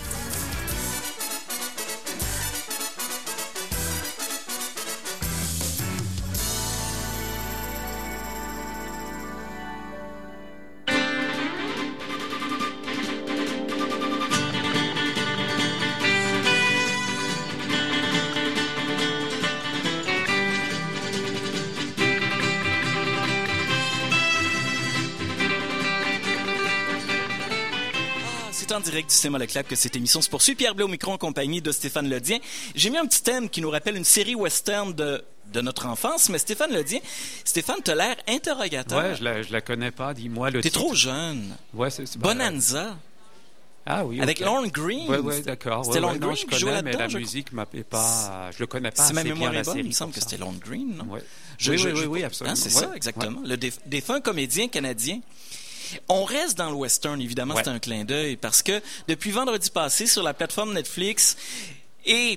En direct du cinéma Le Clap que cette émission se poursuit. Pierre Blais au micro en compagnie de Stéphane Ledien. J'ai mis un petit thème qui nous rappelle une série western de, de notre enfance, mais Stéphane Ledien, Stéphane, t'as l'air interrogateur. Ouais, je la, je la connais pas. Dis-moi le T'es titre. trop jeune. Ouais, c'est, c'est Bonanza. Ah oui, avec okay. Lorne Green. Ouais, ouais, d'accord. C'était ouais, Lorne ouais, Green non, je qui jouait connais, mais là-dedans. la je musique m'a pas. Je le connais pas si assez ma bien mémoire la est bonne, série. il me semble que ça. c'était Lorne Green. Non? Ouais. Je, oui, je, oui, je, oui, oui, absolument. Hein, c'est ouais. ça, exactement. Ouais. Le déf- défunt comédien canadien. On reste dans le western, évidemment, ouais. c'est un clin d'œil, parce que depuis vendredi passé, sur la plateforme Netflix, est,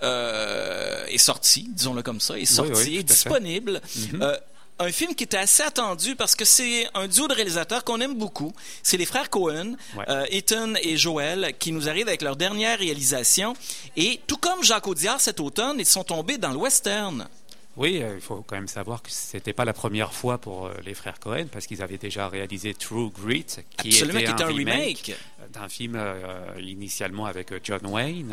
euh, est sorti, disons-le comme ça, est sorti, oui, oui, est disponible. Mm-hmm. Euh, un film qui était assez attendu parce que c'est un duo de réalisateurs qu'on aime beaucoup. C'est les frères Coen, ouais. euh, Ethan et Joel, qui nous arrivent avec leur dernière réalisation. Et tout comme Jacques Audiard cet automne, ils sont tombés dans le western. Oui, euh, il faut quand même savoir que c'était pas la première fois pour euh, les frères Coen, parce qu'ils avaient déjà réalisé True Grit, qui Absolument, était, qui était un, un remake, remake d'un film euh, initialement avec John Wayne.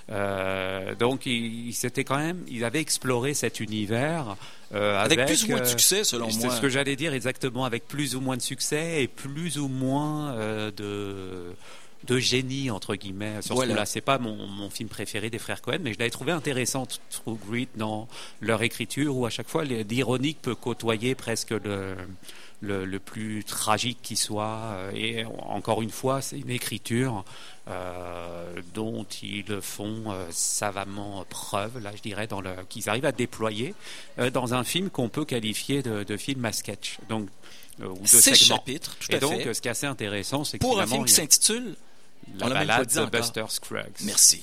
Euh, donc, ils, ils s'étaient quand même, ils avaient exploré cet univers euh, avec, avec plus ou moins de euh, succès, selon c'est moi. C'est ce que j'allais dire exactement, avec plus ou moins de succès et plus ou moins euh, de de génie, entre guillemets, sur voilà. ce coup-là. C'est pas mon, mon film préféré des frères Coen, mais je l'avais trouvé intéressant, True Grit, dans leur écriture, où à chaque fois l'ironique peut côtoyer presque le, le, le plus tragique qui soit. Et encore une fois, c'est une écriture euh, dont ils font euh, savamment preuve, là je dirais, dans le, qu'ils arrivent à déployer euh, dans un film qu'on peut qualifier de, de film à sketch. Donc euh, ou de Six segments. chapitres, tout Et à donc, fait. ce qui est assez intéressant, c'est que Pour un finalement, film qui il y a s'intitule La on l'a même pas balade dit de encore. Buster Scruggs. Merci.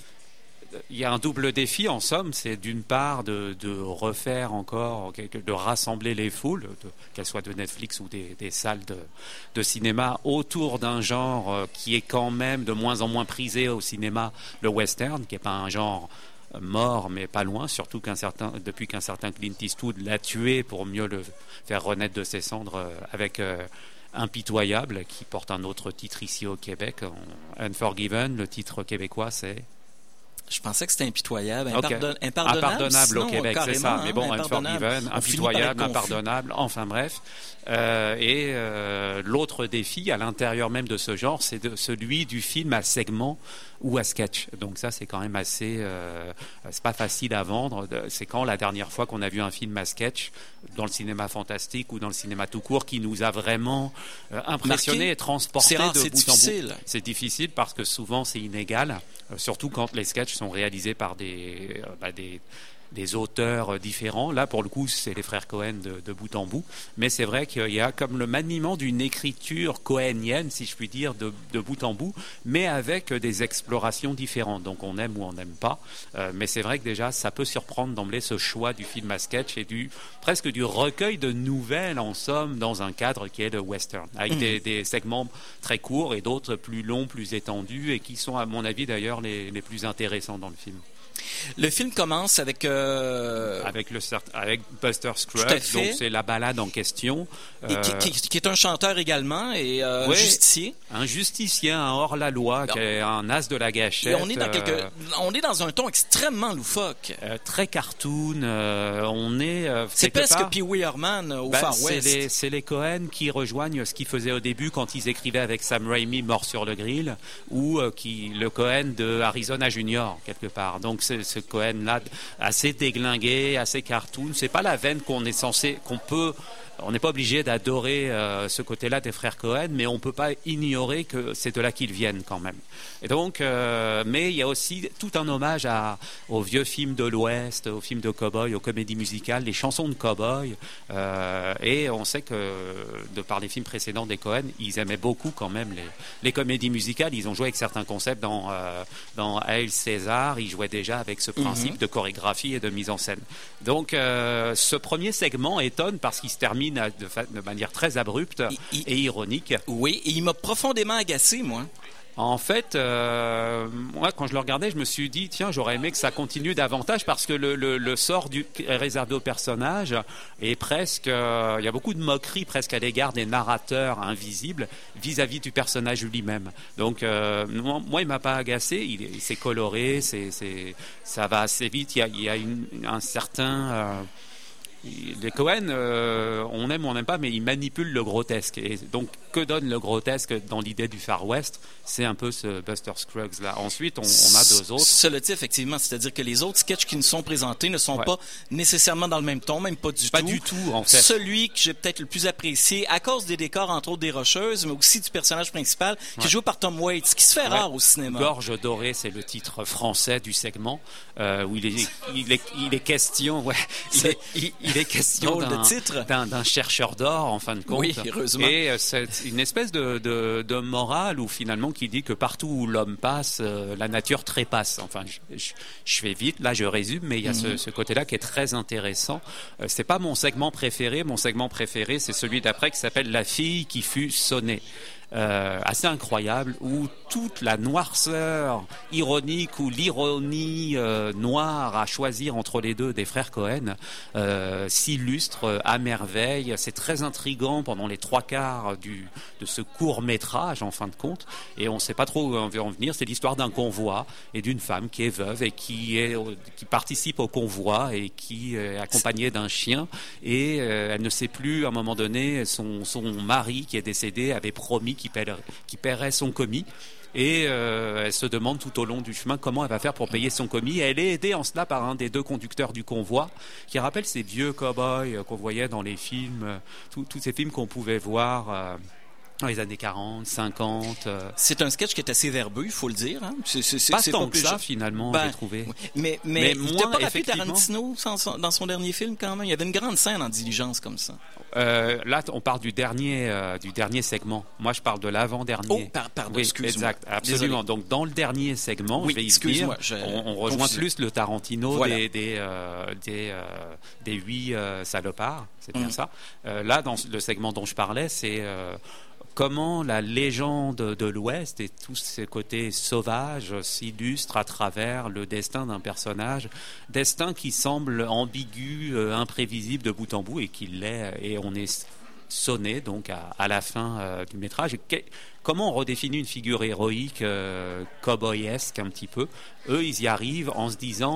Il y a un double défi en somme, c'est d'une part de, de refaire encore, de rassembler les foules, de, qu'elles soient de Netflix ou des, des salles de, de cinéma, autour d'un genre qui est quand même de moins en moins prisé au cinéma, le western, qui n'est pas un genre mort, mais pas loin, surtout qu'un certain, depuis qu'un certain Clint Eastwood l'a tué pour mieux le faire renaître de ses cendres avec euh, Impitoyable, qui porte un autre titre ici au Québec, Unforgiven. Le titre québécois, c'est... Je pensais que c'était impitoyable. Okay. Impardon... Impardonnable, impardonnable sinon, au Québec, c'est ça. Mais bon, Unforgiven, impitoyable, impardonnable, enfin bref. Euh, et euh, l'autre défi à l'intérieur même de ce genre, c'est de, celui du film à segment ou à sketch. Donc ça, c'est quand même assez... Euh, c'est pas facile à vendre. C'est quand la dernière fois qu'on a vu un film à sketch dans le cinéma fantastique ou dans le cinéma tout court qui nous a vraiment euh, impressionné Marqué. Et transporté rare, de bout difficile. en bout. C'est difficile parce que souvent c'est inégal, euh, surtout quand les sketchs sont réalisés par des, euh, bah, des, des auteurs différents. Là, pour le coup, c'est les frères Cohen de, de bout en bout. Mais c'est vrai qu'il y a comme le maniement d'une écriture cohénienne, si je puis dire, de, de bout en bout, mais avec des explorations différentes. Donc on aime ou on n'aime pas. Euh, mais c'est vrai que déjà, ça peut surprendre d'emblée ce choix du film à sketch et du, presque du recueil de nouvelles, en somme, dans un cadre qui est le western, avec mmh. des, des segments très courts et d'autres plus longs, plus étendus, et qui sont, à mon avis, d'ailleurs, les, les plus intéressants dans le film. Le film commence avec... Euh... Avec, le, avec Buster Scruggs, donc c'est la balade en question. Et euh... qui, qui, qui est un chanteur également et euh, oui, justicier. Un justicier, un hors-la-loi, qui est un as de la gâchette. Et on est dans, quelques... euh... on est dans un ton extrêmement loufoque. Euh, très cartoon. Euh, on est... Euh, c'est presque part... Pee Wee Herman au ben, Far c'est West. Les, c'est les Cohen qui rejoignent ce qu'ils faisaient au début quand ils écrivaient avec Sam Raimi, Mort sur le grill, ou euh, qui, le Cohen de Arizona Junior, quelque part. Donc c'est ce Cohen-là, assez déglingué, assez cartoon. C'est pas la veine qu'on est censé, qu'on peut... On n'est pas obligé d'adorer euh, ce côté-là des frères Cohen, mais on ne peut pas ignorer que c'est de là qu'ils viennent quand même. Et donc, euh, mais il y a aussi tout un hommage à, aux vieux films de l'Ouest, aux films de cow-boy, aux comédies musicales, les chansons de cow-boy. Euh, et on sait que, de par les films précédents des Cohen, ils aimaient beaucoup quand même les, les comédies musicales. Ils ont joué avec certains concepts dans, euh, dans Hail César. Ils jouaient déjà avec ce principe mm-hmm. de chorégraphie et de mise en scène. Donc, euh, ce premier segment étonne parce qu'il se termine De, de manière très abrupte il, il, et ironique. Oui, et il m'a profondément agacé, moi. En fait, euh, moi, quand je le regardais, je me suis dit, tiens, j'aurais aimé que ça continue davantage parce que le, le, le sort du, réservé au personnage est presque... Euh, il y a beaucoup de moquerie presque à l'égard des narrateurs invisibles vis-à-vis du personnage lui-même. Donc, euh, moi, moi, il ne m'a pas agacé. Il, il c'est coloré, c'est, c'est, ça va assez vite. Il y a, il y a une, un certain... Euh, les Cohen, euh, on aime ou on n'aime pas, mais ils manipulent le grotesque. Et donc, que donne le grotesque dans l'idée du Far West? C'est un peu ce Buster Scruggs-là. Ensuite, on, on a deux autres. Cela dit, effectivement, c'est-à-dire que les autres sketchs qui nous sont présentés ne sont ouais. pas nécessairement dans le même ton, même pas du pas tout. Pas du tout, en fait. Celui que j'ai peut-être le plus apprécié, à cause des décors, entre autres des Rocheuses, mais aussi du personnage principal, qui ouais. est joué par Tom Waits, qui se fait ouais. rare au cinéma. Gorge dorée, c'est le titre français du segment, euh, où il est, il est, il est question, ouais, il est, il, il est question d'un, d'un, d'un chercheur d'or, en fin de compte. Oui, heureusement. Et euh, c'est une espèce de, de, de morale où finalement qui dit que partout où l'homme passe, euh, la nature trépasse. Enfin, je, je, je fais vite, là je résume, mais il y a mm-hmm. ce, ce côté-là qui est très intéressant. Euh, c'est pas mon segment préféré. Mon segment préféré, c'est celui d'après qui s'appelle La fille qui fut sonnée. Euh, assez incroyable, où toute la noirceur ironique ou l'ironie euh, noire à choisir entre les deux des frères Cohen euh, s'illustre à merveille. C'est très intriguant pendant les trois quarts du, de ce court-métrage en fin de compte, et on ne sait pas trop où on veut en venir. C'est l'histoire d'un convoi et d'une femme qui est veuve et qui, est, qui participe au convoi et qui est accompagnée d'un chien, et euh, elle ne sait plus, à un moment donné, son, son mari qui est décédé avait promis qui paierait, qui paierait son commis, et euh, elle se demande tout au long du chemin comment elle va faire pour payer son commis. Elle est aidée en cela par un des deux conducteurs du convoi qui rappelle ces vieux cow-boys qu'on voyait dans les films, tous ces films qu'on pouvait voir euh, dans les années quarante, cinquante. Euh... C'est un sketch qui est assez verbeux, il faut le dire. Hein? C'est, c'est, pas c'est tant pas que ça, finalement, ben, j'ai trouvé. Mais, mais, mais il t'a pas rappelé effectivement... Tarantino dans son dernier film, quand même? Il y avait une grande scène en Diligence comme ça. Euh, là, on parle du dernier, euh, du dernier segment. Moi, je parle de l'avant-dernier. Oh, par, pardon, oui, excuse-moi. Exact, absolument. Désolé. Donc, dans le dernier segment, oui, je vais y excuse-moi, venir, je... on, on rejoint Confusé. plus le Tarantino voilà. des, des, euh, des, euh, des huit euh, salopards. C'est bien mm. ça. Euh, là, dans le segment dont je parlais, c'est... Euh, comment la légende de l'Ouest et tous ses côtés sauvages s'illustrent à travers le destin d'un personnage, destin qui semble ambigu, euh, imprévisible de bout en bout et qui l'est, et on est sonné donc à, à la fin euh, du métrage. Que, comment on redéfinit une figure héroïque euh, cowboyesque un petit peu? Eux, ils y arrivent en se disant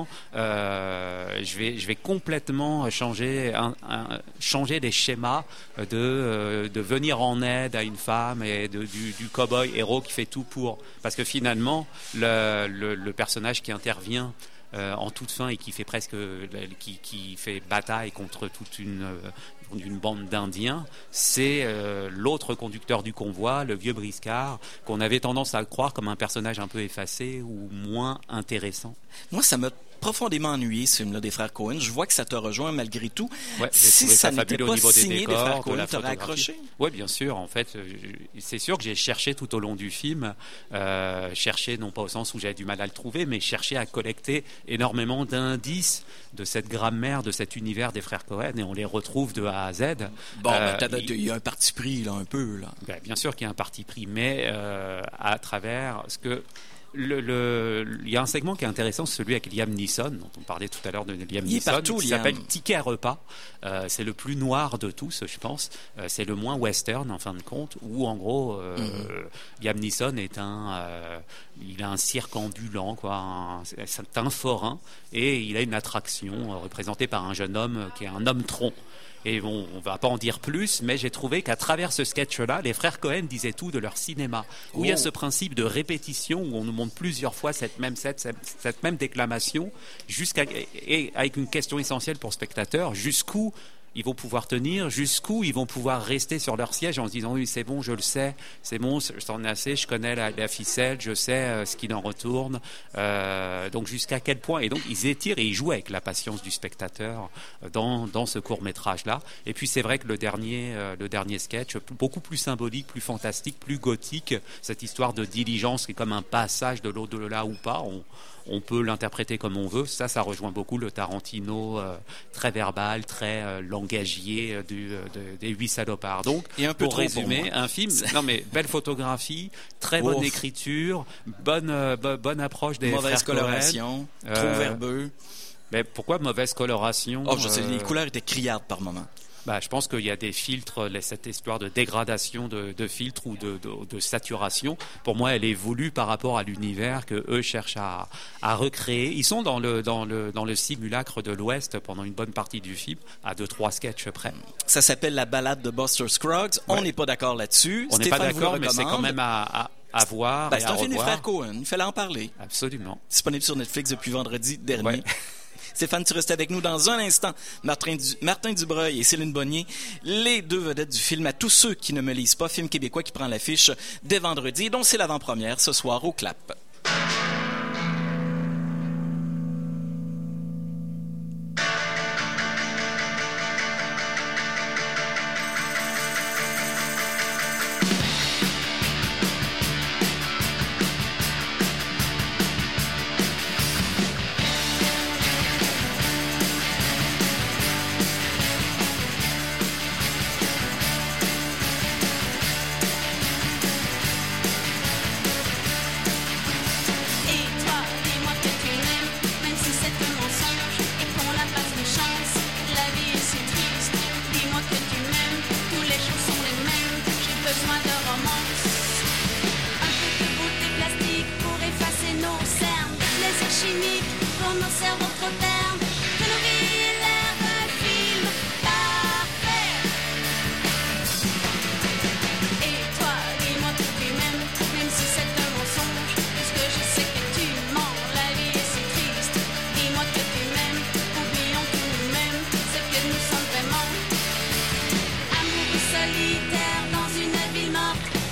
euh, je vais, je vais complètement changer, un, un, changer les schémas de, euh, de venir en aide à une femme et de, du, du cowboy héros qui fait tout pour. Parce que finalement, le, le, le personnage qui intervient euh, en toute fin et qui fait presque, qui, qui fait bataille contre toute une euh, d'une bande d'Indiens, c'est euh, l'autre conducteur du convoi, le vieux briscard, qu'on avait tendance à croire comme un personnage un peu effacé ou moins intéressant. Moi, ça m'a profondément ennuyé, ce film-là des frères Coen. Je vois que ça te rejoint malgré tout. Ouais, si ça, ça n'était pas signé des, décors, des frères Coen, t'aurais accroché? Oui, bien sûr. En fait, c'est sûr que j'ai cherché tout au long du film, euh, cherché non pas au sens où j'avais du mal à le trouver, mais cherché à collecter énormément d'indices de cette grammaire, de cet univers des frères Coen, et on les retrouve de A à Z. Bon, euh, ben, il y a un parti pris, là, un peu. Là. Ben, bien sûr qu'il y a un parti pris, mais euh, à travers ce que... Le, le, il y a un segment qui est intéressant, celui avec Liam Neeson, dont on parlait tout à l'heure de Liam il Neeson, partout, qui Liam. s'appelle Ticket à repas. Euh, c'est le plus noir de tous, je pense. Euh, c'est le moins western, en fin de compte, où en gros, euh, mm-hmm. Liam Neeson est un, euh, il a un cirque ambulant, quoi. Un, c'est un forain, et il a une attraction euh, représentée par un jeune homme qui est un homme tronc. Et bon, on ne va pas en dire plus, mais j'ai trouvé qu'à travers ce sketch-là, les frères Coen disaient tout de leur cinéma. Où oh. il y a ce principe de répétition, où on nous montre plusieurs fois cette même, cette, cette, cette même déclamation, jusqu'à, et avec une question essentielle pour le spectateur, jusqu'où ils vont pouvoir tenir, jusqu'où ils vont pouvoir rester sur leur siège en se disant oui, c'est bon, je le sais, c'est bon, je t'en ai assez, je connais la, la ficelle, je sais euh, ce qu'il en retourne. Euh, donc jusqu'à quel point. Et donc ils étirent et ils jouent avec la patience du spectateur dans, dans ce court-métrage-là. Et puis c'est vrai que le dernier, euh, le dernier sketch, beaucoup plus symbolique, plus fantastique, plus gothique, cette histoire de diligence qui est comme un passage de l'au-delà ou pas. On, On peut l'interpréter comme on veut. Ça, ça rejoint beaucoup le Tarantino euh, très verbal, très euh, langagier euh, du, euh, de, des huit salopards. Donc, et un peu pour résumer, un film, non mais belle photographie, très bonne Ouf. écriture, bonne euh, bonne approche des mauvaise frères coloration, Coen. trop euh, verbeux. Mais pourquoi mauvaise coloration? Oh, je sais, euh... les couleurs étaient criardes par moments. Bah, je pense qu'il y a des filtres, cette histoire de dégradation de, de filtres ou de, de, de saturation. Pour moi, elle est voulue par rapport à l'univers que eux cherchent à, à recréer. Ils sont dans le, dans, le, dans le simulacre de l'Ouest pendant une bonne partie du film, à deux, trois sketchs près. Ça s'appelle La balade de Buster Scruggs. Ouais. On n'est pas d'accord là-dessus. On n'est pas d'accord, mais c'est quand même à... à à voir ben, et c'est à un film des revoir. frères Coen. Il fallait en parler. Absolument. Disponible sur Netflix depuis vendredi dernier. Ouais. Stéphane, tu restes avec nous dans un instant. Martin, du... Martin Dubreuil et Céline Bonnier, les deux vedettes du film À tous ceux qui ne me lisent pas, film québécois qui prend l'affiche dès vendredi et dont c'est l'avant-première ce soir au Clap. Solitaire dans une ville morte.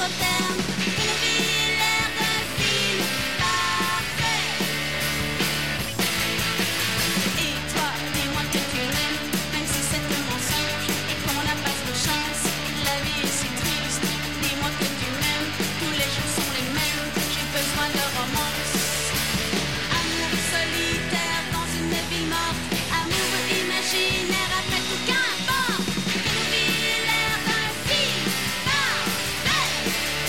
au terme, que nos vies aient l'air d'un film parfait. Et toi, dis-moi que tu m'aimes, même si c'est un mensonge et qu'on n'a pas de chance. La vie est si triste. Dis-moi que tu m'aimes, tous les jours sont les mêmes. J'ai besoin de romance. Amour solitaire dans une vie morte, amour imaginaire après tout qu'importe. Que nos vies aient l'air d'un film parfait.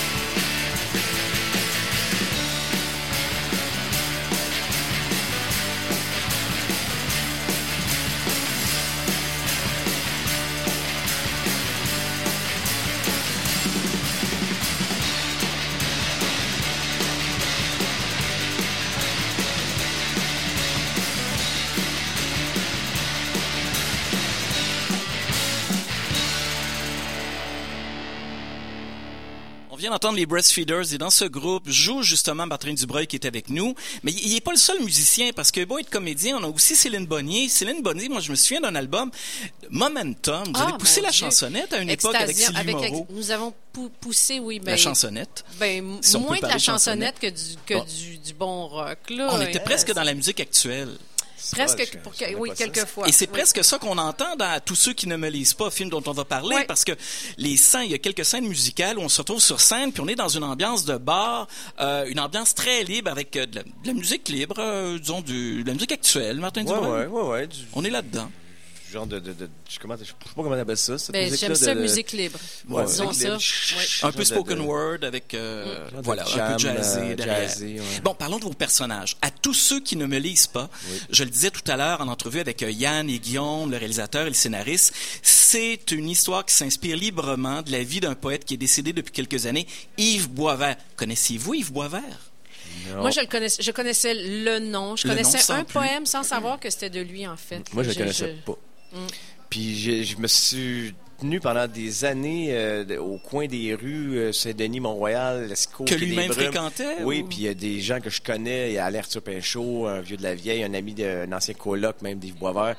On vient d'entendre les Breastfeeders et dans ce groupe joue justement Martin Dubreuil qui est avec nous. Mais il n'est pas le seul musicien parce que beau être comédien, on a aussi Céline Bonnier. Céline Bonnier, moi je me souviens d'un album Momentum. Vous Ah, avez poussé mon la Dieu. chansonnette à une époque avec Extasia, Sylvie avec Moreau. ex- Nous avons pou- poussé, oui. Ben, La chansonnette. Ben, Si on peut moins de parler la de chansonnette que, du, que Bon. du, du bon rock. Là. On était Euh, presque dans la musique actuelle. Presque, Ouais, je- pour je que- connais oui, pas ça. quelquefois. Et c'est Oui. presque ça qu'on entend dans Tous ceux qui ne me lisent pas, film dont on va parler, Ouais. parce que les scènes, il y a quelques scènes musicales où on se retrouve sur scène, puis on est dans une ambiance de bar, euh, une ambiance très libre avec euh, de, la, de la musique libre, euh, disons du, de la musique actuelle. Martin Ouais, Dubreuil, ouais, ouais, ouais. Du, on est là-dedans. du genre de, de, de, je, comment, je sais pas comment on appelle ça. Cette Ben, musique-là j'aime ça, de, de- musique libre. Ouais, Disons musique ça. libre. Ouais. Un peu Genre de- spoken de- word avec euh, Genre de voilà, un jam, peu jazzé euh, derrière. jazzé, ouais. Bon, parlons de vos personnages. À tous ceux qui ne me lisent pas, Oui. je le disais tout à l'heure en entrevue avec euh, Yann et Guillaume, le réalisateur et le scénariste, c'est une histoire qui s'inspire librement de la vie d'un poète qui est décédé depuis quelques années, Yves Boisvert. Connaissiez-vous Yves Boisvert? Non. Moi, je le connaissais, je connaissais le nom. Je Le nom connaissais sans un plus. poème sans savoir que c'était de lui, en fait. Moi, je le connaissais pas. Mm. Puis j'ai- je me suis tenu pendant des années euh, de- au coin des rues, euh, Saint-Denis, Mont-Royal, Lescaut, Que Quai des lui-même Brumes. fréquentait? Oui, ou- puis il y a des gens que je connais. Il y a Alain Arthur Pinchot, un vieux de la vieille, un ami d'un ancien coloc, même d'Yves Boisvert.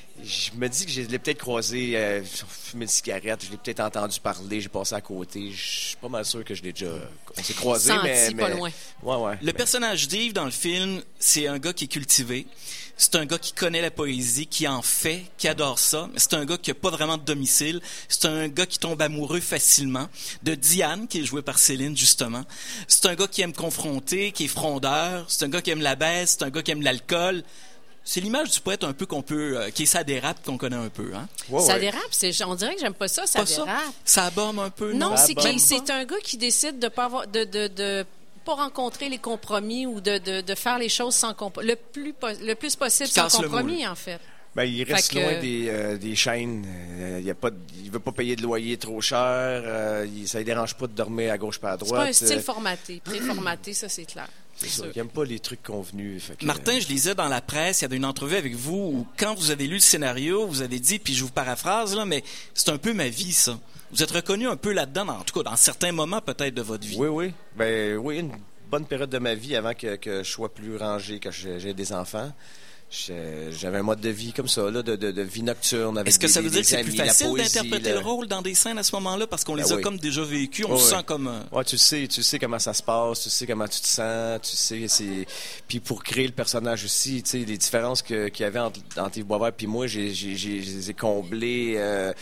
Je me dis que je l'ai peut-être croisé, euh, fumer une cigarette, je l'ai peut-être entendu parler, j'ai passé à côté. Je suis pas mal sûr que je l'ai déjà... On s'est croisés, Senti mais... pas mais- loin. Ouais, ouais. Le mais- personnage d'Yves dans le film, c'est un gars qui est cultivé. C'est un gars qui connaît la poésie, qui en fait, qui adore ça. Mais c'est un gars qui a pas vraiment de domicile. C'est un gars qui tombe amoureux facilement. De Diane, qui est jouée par Céline, justement. C'est un gars qui aime confronter, qui est frondeur. C'est un gars qui aime la baisse. C'est un gars qui aime l'alcool. C'est l'image du poète un peu qu'on peut, euh, qui est ça dérape, qu'on connaît un peu, hein? Ouais, Ça ouais. dérape. C'est, on dirait que j'aime pas ça, ça Pas dérape. ça? Ça aborde un peu, non? Non, Ça c'est, aborde qu'il- c'est un gars qui décide de pas avoir, de, de, de pas rencontrer les compromis ou de, de, de faire les choses sans compromis. Le plus, po- le plus possible Qui sans casse le compromis, en fait. Ben, il reste Fait que- loin des, euh, des chaînes. Euh, il y a pas, de- il veut pas payer de loyer trop cher. Euh, il, ça ne dérange pas de dormir à gauche pas à C'est droite. pas un style Euh, formaté, préformaté, ça c'est clair. C'est c'est ça. sûr. Il n'aime pas les trucs convenus. Fait que, Martin, je lisais dans la presse, il y avait une entrevue avec vous où, quand vous avez lu le scénario, vous avez dit, puis je vous paraphrase, là, mais c'est un peu ma vie, ça. Vous êtes reconnu un peu là-dedans, dans- en tout cas, dans certains moments peut-être de votre vie. Oui, oui. Ben, oui, une bonne période de ma vie avant que, que je sois plus rangé, que j'ai j'ai des enfants. Je- J'avais un mode de vie comme ça, là, de, de, de vie nocturne avec Est-ce que des- ça veut des- dire que des c'est amis, plus la facile poésie, d'interpréter le- le rôle dans des scènes à ce moment-là parce qu'on les Ben a oui. comme déjà vécus, on Ouais, se ouais. sent comme... euh, Ouais, tu le sais, tu sais comment ça se passe, tu sais comment tu te sens, tu sais, c'est... Puis pour créer le personnage aussi, tu sais, les différences que, qu'il y avait entre, entre Yves Boisvert puis moi, j'ai, j'ai, j'ai, je les ai comblées euh,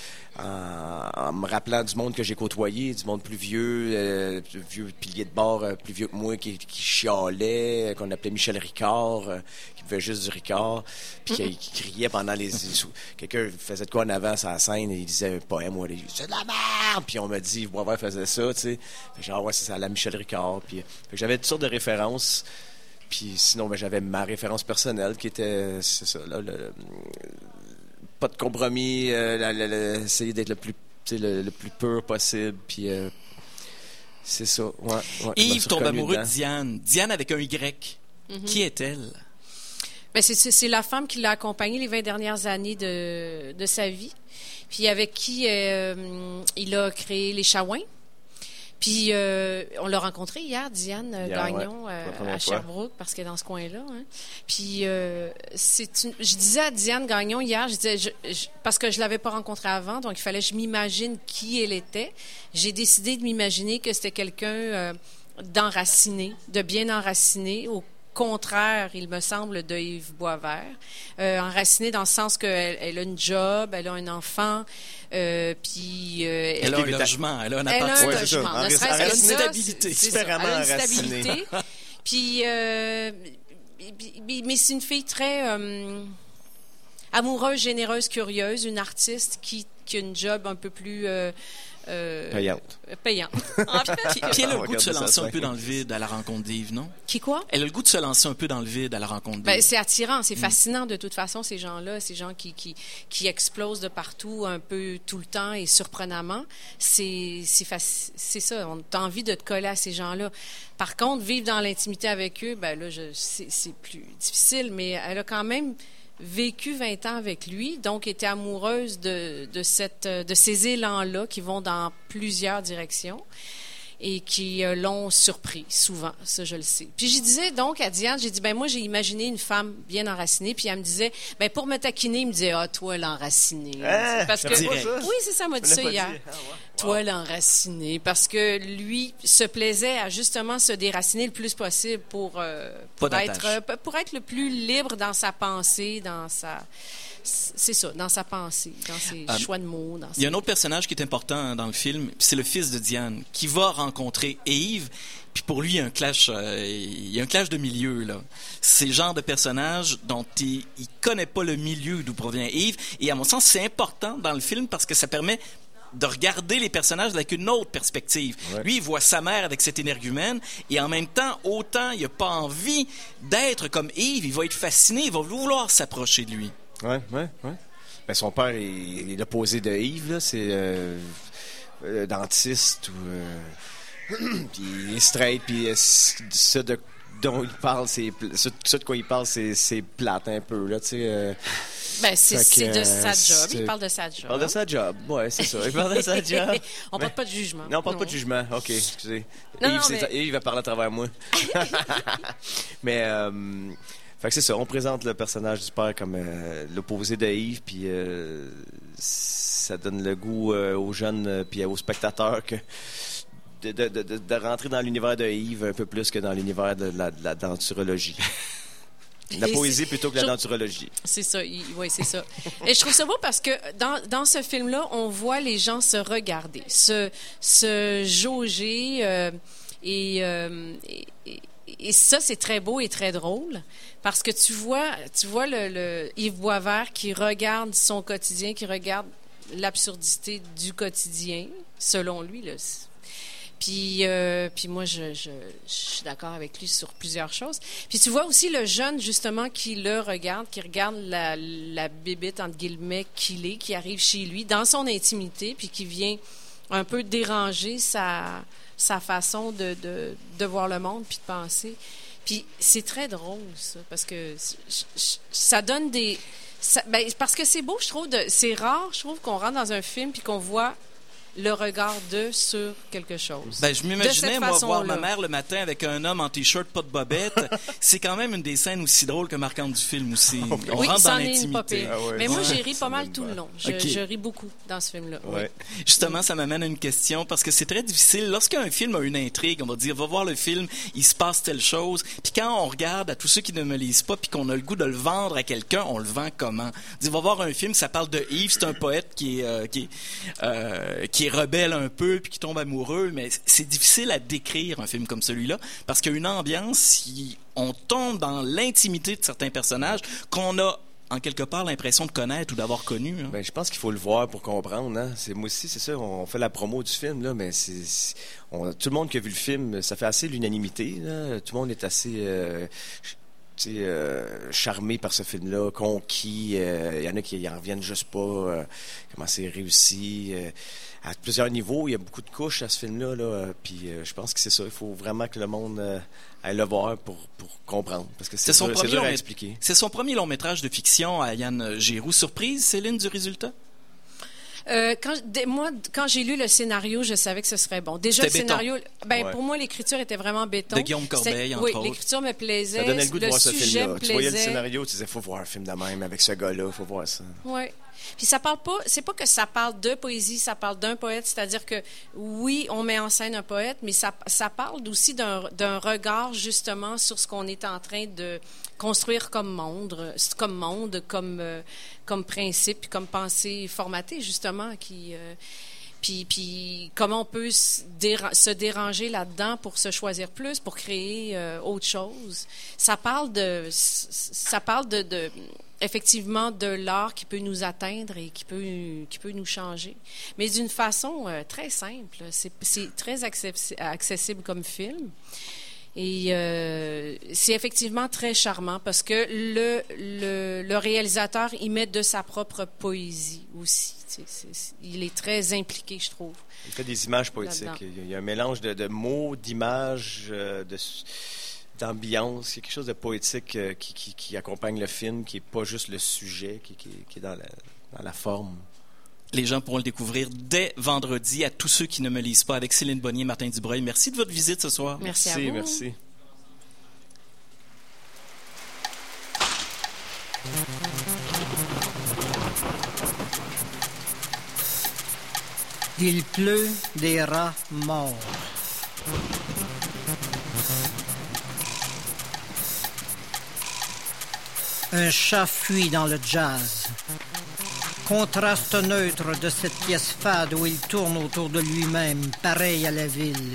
en, en me rappelant du monde que j'ai côtoyé, du monde plus vieux, euh, plus vieux pilier de bar, euh, plus vieux que moi, qui, qui chialait, euh, qu'on appelait Michel Ricard, euh, qui buvait juste du Ricard, puis qui, qui criait pendant les... Quelqu'un faisait de quoi en avant sur la scène et il disait un poème, ou il c'est de la merde! Puis on m'a dit, Yves Boisvert faisait ça, tu sais. Fait que genre, ouais, c'est ça, la Michel Ricard. Puis, fait que j'avais toutes sortes de références. Puis sinon, ben, j'avais ma référence personnelle qui était, c'est ça, là, le, le- pas de compromis, euh, la- la- la- essayer d'être le plus, tu sais, le, le plus pur possible. Puis euh, c'est ça, ouais. ouais je me Yves suis tombe reconnu amoureux dedans. de Diane. Diane avec un Y. Mhm. Qui est-elle? Ben, c'est, c'est, c'est la femme qui l'a accompagné les vingt dernières années de, de sa vie, puis avec qui euh, il a créé les Chawins. Puis, euh, on l'a rencontré hier, Diane euh, Hier, Gagnon, ouais, euh, pour la première à fois. Sherbrooke, parce qu'elle est dans ce coin-là. Hein. Puis, euh, c'est une... je disais à Diane Gagnon hier, je disais, je, je- parce que je l'avais pas rencontrée avant, donc il fallait que je m'imagine qui elle était. J'ai décidé de m'imaginer que c'était quelqu'un euh, d'enraciné, de bien enraciné, au contraire, il me semble, de Yves Boisvert. Euh, enraciné dans le sens qu'elle elle a une job, elle a un enfant, euh, puis... euh, Elle a un logement, elle a un elle a appartement. un Ouais, c'est ça. logement. Ne Enrac- serait-ce que enraciné. ça, Stabilité. c'est- c'est ça. Différemment Elle a une enraciné. stabilité. Puis, euh, mais- mais c'est une fille très euh, amoureuse, généreuse, curieuse, une artiste qui, qui a une job un peu plus... euh, euh, Payante. Payante. En fait, Puis, puis elle a On le va goût de se regarder ça lancer un cinq peu dans le minutes. vide à la rencontre d'Yves, non? qui quoi? Elle a le goût de se lancer un peu dans le vide à la rencontre Ben, d'Yves. c'est attirant, c'est fascinant de toute façon, ces gens-là, ces gens qui, qui, qui explosent de partout un peu tout le temps et surprenamment. C'est, c'est, faci- c'est ça, on a envie de te coller à ces gens-là. Par contre, vivre dans l'intimité avec eux, ben là, je, c'est, c'est plus difficile, mais elle a quand même vécu vingt ans avec lui, donc était amoureuse de, de, cette, de ces élans-là qui vont dans plusieurs directions et qui euh, l'ont surpris souvent, ça je le sais. Puis je disais donc à Diane, j'ai dit, ben moi j'ai imaginé une femme bien enracinée, puis elle me disait, ben pour me taquiner, il me disait, ah toi l'enracinée. Ah, parce que j'avais pas ça. oui, c'est ça, elle m'a dit Je ça l'ai pas hier. dit. Ah, ouais. Toi l'enraciné, parce que lui se plaisait à justement se déraciner le plus possible pour euh, pour Pas être d'attache. euh, pour être le plus libre dans sa pensée, dans sa c'est ça, dans sa pensée, dans ses Euh, choix de mots, dans Il y a ses... un autre personnage qui est important dans le film, puis c'est le fils de Diane, qui va rencontrer Yves, puis pour lui, il y a un clash, euh, il y a un clash de milieu, là. C'est le genre de personnage dont il, il connaît pas le milieu d'où provient Yves, et à mon sens, c'est important dans le film parce que ça permet de regarder les personnages avec une autre perspective. Ouais. Lui, il voit sa mère avec cette énergumène, et en même temps, autant il a pas envie d'être comme Yves, il va être fasciné, il va vouloir s'approcher de lui. Ouais, ouais, ouais. Ben, son père est, est l'opposé de Yves, là. C'est euh, euh, dentiste ou. Euh, puis il est straight, puis euh, ce de, dont il parle, c'est. pl- Ce, ce de quoi il parle, c'est, c'est plate un peu, là, tu sais. Euh, Ben, c'est, Fait que, c'est de euh, sa job. c'est- Il parle de sa job. il parle de sa job, ouais, c'est ça. Il parle de sa job. On Mais- parle pas de jugement. Non, on parle pas de jugement. OK, excusez. Non, Yves, non, c'est- mais- Yves va parler à travers moi. mais, euh, fait que c'est ça. On présente le personnage du père comme euh, l'opposé de Yves, puis euh, ça donne le goût euh, aux jeunes euh, puis aux spectateurs que de, de, de, de rentrer dans l'univers de Yves un peu plus que dans l'univers de la, de la denturologie. La Et poésie c'est- plutôt que la je- denturologie. C'est ça, oui, c'est ça. Et je trouve ça beau parce que dans, dans ce film-là, on voit les gens se regarder, se, se jauger, euh, et, euh, et, et- et ça, c'est très beau et très drôle parce que tu vois, tu vois le, le Yves Boisvert qui regarde son quotidien, qui regarde l'absurdité du quotidien, selon lui, là. Puis, euh, puis moi, je, je, je suis d'accord avec lui sur plusieurs choses. Puis tu vois aussi le jeune, justement, qui le regarde, qui regarde la, la bébête, entre guillemets, qu'il est, qui arrive chez lui, dans son intimité, puis qui vient un peu déranger sa, sa façon de, de, de voir le monde, puis de penser. Puis c'est très drôle, ça, parce que c- c- ça donne des... ça- ben, parce que c'est beau, je trouve, de, c'est rare, je trouve, qu'on rentre dans un film puis qu'on voit le regard d'eux sur quelque chose. Ben, je m'imaginais, De cette moi, voir façon-là. ma mère le matin avec un homme en t-shirt, pas de bobette. C'est quand même une des scènes aussi drôles que marquantes du film aussi. On Oui, rentre dans c'en est une pas l'intimité. pire. Ah ouais. Mais moi, Ouais. j'ai ri pas mal tout le long. Je, Ok. je ris beaucoup dans ce film-là. oui. Ouais. Justement, ça m'amène à une question parce que c'est très difficile. Lorsqu'un film a une intrigue, on va dire, va voir le film, il se passe telle chose. Puis quand on regarde à tous ceux qui ne me lisent pas, puis qu'on a le goût de le vendre à quelqu'un, on le vend comment? On dit, va voir un film, ça parle de Yves, c'est un poète qui est, euh, qui est, euh, qui est rebelle un peu, puis qui tombe amoureux, mais c'est difficile à décrire un film comme celui-là parce qu'il y a une ambiance, si on tombe dans l'intimité de certains personnages qu'on a en quelque part l'impression de connaître ou d'avoir connu. Hein. Ben, je pense qu'il faut le voir pour comprendre. Hein? C'est, moi aussi, c'est ça. On fait la promo du film, là, mais c'est, c'est- on- tout le monde qui a vu le film, ça fait assez l'unanimité. Là. Tout le monde est assez euh, ch- tu sais, euh, charmé par ce film-là, conquis. Euh, Il y en a qui en reviennent juste pas. Euh, comment c'est réussi. Euh, à plusieurs niveaux, il y a beaucoup de couches à ce film-là. Là, euh, puis euh, je pense que c'est ça. Il faut vraiment que le monde euh, aille le voir pour, pour comprendre. Parce que c'est, C'est son, dur, c'est premier dur long à mét- expliquer. c'est son premier long métrage de fiction à Yann Giroux. Surprise, Céline, du résultat? Euh, quand, dès- moi, quand j'ai lu le scénario, je savais que ce serait bon. Déjà, C'était le scénario, ben, Ouais. pour moi, l'écriture était vraiment béton. De Guillaume Corbeil, C'était- entre oui, autres. l'écriture me plaisait. Ça donnait le goût de voir ce sujet film-là. me Tu voyais le plaisait. scénario, tu disais, faut voir un film de même avec ce gars-là, faut voir ça. Oui. Puis ça parle pas, c'est pas que ça parle de poésie, ça parle d'un poète, c'est-à-dire que oui, on met en scène un poète, mais ça, ça parle aussi d'un, d'un regard justement sur ce qu'on est en train de construire comme monde, comme monde, comme, euh, comme principe, comme pensée formatée justement, qui... euh, Puis, puis comment on peut se, déra- se déranger là-dedans pour se choisir plus, pour créer euh, autre chose. Ça parle de, ça parle de, de, effectivement, de l'art qui peut nous atteindre et qui peut, qui peut nous changer, mais d'une façon euh, très simple. C'est, c'est très accessi- accessible comme film. Et euh, c'est effectivement très charmant parce que le, le, le réalisateur y met de sa propre poésie aussi. C'est, c'est, il est très impliqué, je trouve. Il fait des images poétiques. Là-dedans. Il y a un mélange de, de mots, d'images, euh, de, d'ambiance. Il y a quelque chose de poétique euh, qui, qui, qui accompagne le film, qui n'est pas juste le sujet, qui, qui, qui est dans la, dans la forme. Les gens pourront le découvrir dès vendredi. À tous ceux qui ne me lisent pas, avec Céline Bonnier, Martin Dubreuil. Merci de votre visite ce soir. Merci, Merci, à vous. merci. Il pleut des rats morts. Un chat fuit dans le jazz. Contraste neutre de cette pièce fade où il tourne autour de lui-même, pareil à la ville.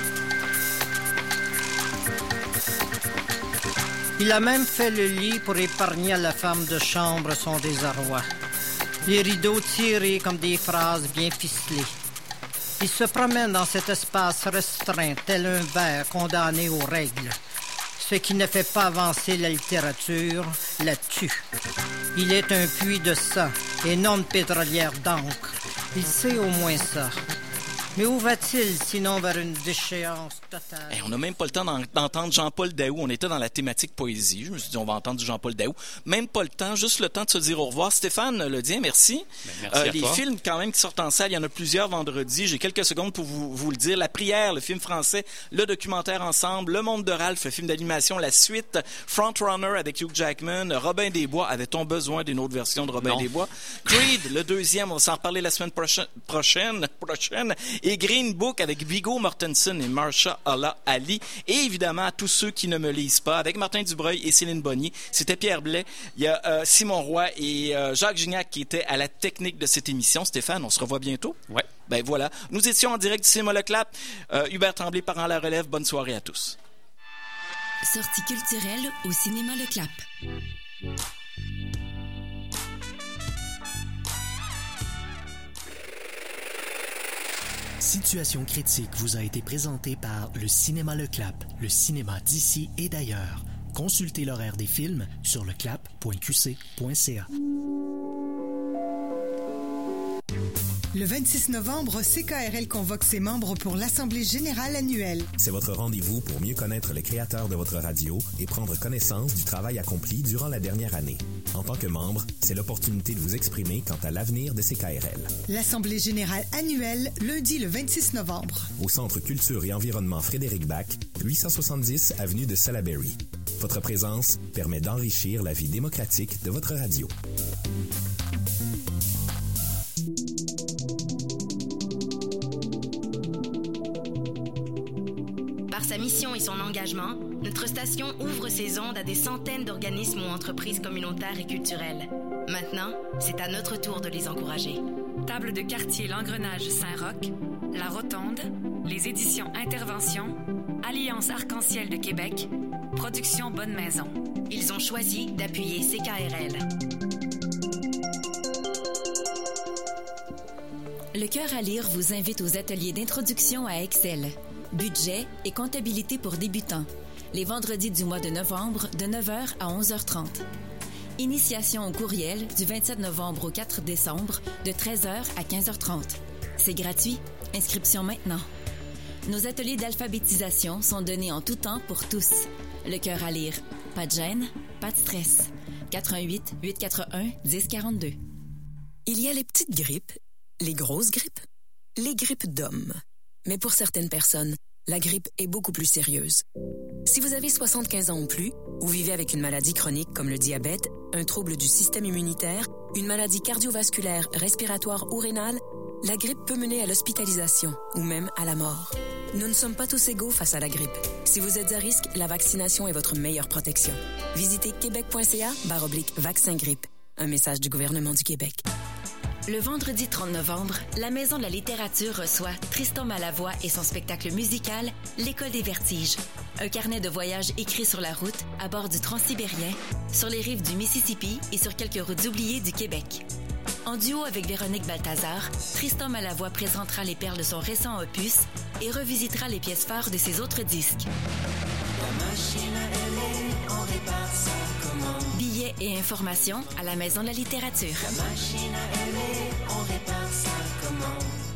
Il a même fait le lit pour épargner à la femme de chambre son désarroi. Les rideaux tirés comme des phrases bien ficelées. Il se promène dans cet espace restreint, tel un ver condamné aux règles. Ce qui ne fait pas avancer la littérature la tue. Il est un puits de sang et non de pétrolière d'encre. Il sait au moins ça. Mais où va-t-il sinon vers une déchéance totale? Hey, on n'a même pas le temps d'en- d'entendre Jean-Paul Daou. On était dans la thématique poésie. Je me suis dit, on va entendre du Jean-Paul Daou. Même pas le temps, juste le temps de se dire au revoir. Stéphane Ledien, merci. Ben, merci à les toi. films quand même qui sortent en salle, il y en a plusieurs vendredi. J'ai quelques secondes pour vous, vous le dire. La prière, le film français, le documentaire Ensemble, Le monde de Ralph, le film d'animation, la suite, Frontrunner avec Hugh Jackman, Robin des Bois. Avait-on besoin d'une autre version de Robin Non. des Bois? Creed, le deuxième, on va s'en reparler la semaine prochaine. prochaine, prochaine. Et Green Book avec Viggo Mortensen et Marsha Allah Ali. Et évidemment, à tous ceux qui ne me lisent pas, avec Martin Dubreuil et Céline Bonnier. C'était Pierre Blais. Il y a euh, Simon Roy et euh, Jacques Gignac qui étaient à la technique de cette émission. Stéphane, on se revoit bientôt. Ouais. Ben voilà. Nous étions en direct du Cinéma Le Clap. Euh, Hubert Tremblay parent la relève. Bonne soirée à tous. Sortie culturelle au Cinéma Le Clap. Situation critique vous a été présentée par le Cinéma Le Clap, le cinéma d'ici et d'ailleurs. Consultez l'horaire des films sur leclap point q c point c a. Le vingt-six novembre, C K R L convoque ses membres pour l'Assemblée générale annuelle. C'est votre rendez-vous pour mieux connaître les créateurs de votre radio et prendre connaissance du travail accompli durant la dernière année. En tant que membre, c'est l'opportunité de vous exprimer quant à l'avenir de C K R L. L'Assemblée générale annuelle, lundi le vingt-six novembre. Au Centre Culture et Environnement Frédéric Bach, huit cent soixante-dix avenue de Salaberry. Votre présence permet d'enrichir la vie démocratique de votre radio. Par sa mission et son engagement, notre station ouvre ses ondes à des centaines d'organismes ou entreprises communautaires et culturelles. Maintenant, c'est à notre tour de les encourager. Table de quartier L'Engrenage Saint-Roch, La Rotonde, les éditions Intervention, Alliance Arc-en-Ciel de Québec, Production Bonne Maison. Ils ont choisi d'appuyer C K R L. Le Cœur à lire vous invite aux ateliers d'introduction à Excel, budget et comptabilité pour débutants, les vendredis du mois de novembre de neuf heures à onze heures trente. Initiation au courriel du vingt-sept novembre au quatre décembre de treize heures à quinze heures trente. C'est gratuit. Inscription maintenant. Nos ateliers d'alphabétisation sont donnés en tout temps pour tous. Le Cœur à lire. Pas de gêne, pas de stress. quatre un huit, huit quatre un, un zéro quatre deux. Il y a les petites grippes Les grosses grippes? Les grippes d'hommes. Mais pour certaines personnes, la grippe est beaucoup plus sérieuse. Si vous avez soixante-quinze ans ou plus, ou vivez avec une maladie chronique comme le diabète, un trouble du système immunitaire, une maladie cardiovasculaire, respiratoire ou rénale, la grippe peut mener à l'hospitalisation ou même à la mort. Nous ne sommes pas tous égaux face à la grippe. Si vous êtes à risque, la vaccination est votre meilleure protection. Visitez québec.ca barre oblique vaccin grippe. Un message du gouvernement du Québec. Le vendredi trente novembre, la Maison de la littérature reçoit Tristan Malavoie et son spectacle musical L'École des Vertiges. Un carnet de voyage écrit sur la route, à bord du Transsibérien, sur les rives du Mississippi et sur quelques routes oubliées du Québec. En duo avec Véronique Balthazar, Tristan Malavoie présentera les perles de son récent opus et revisitera les pièces phares de ses autres disques. La machine à aimer, on répare ça comment? Billets et informations à la Maison de la littérature. La machine à aimer, on répare ça comment?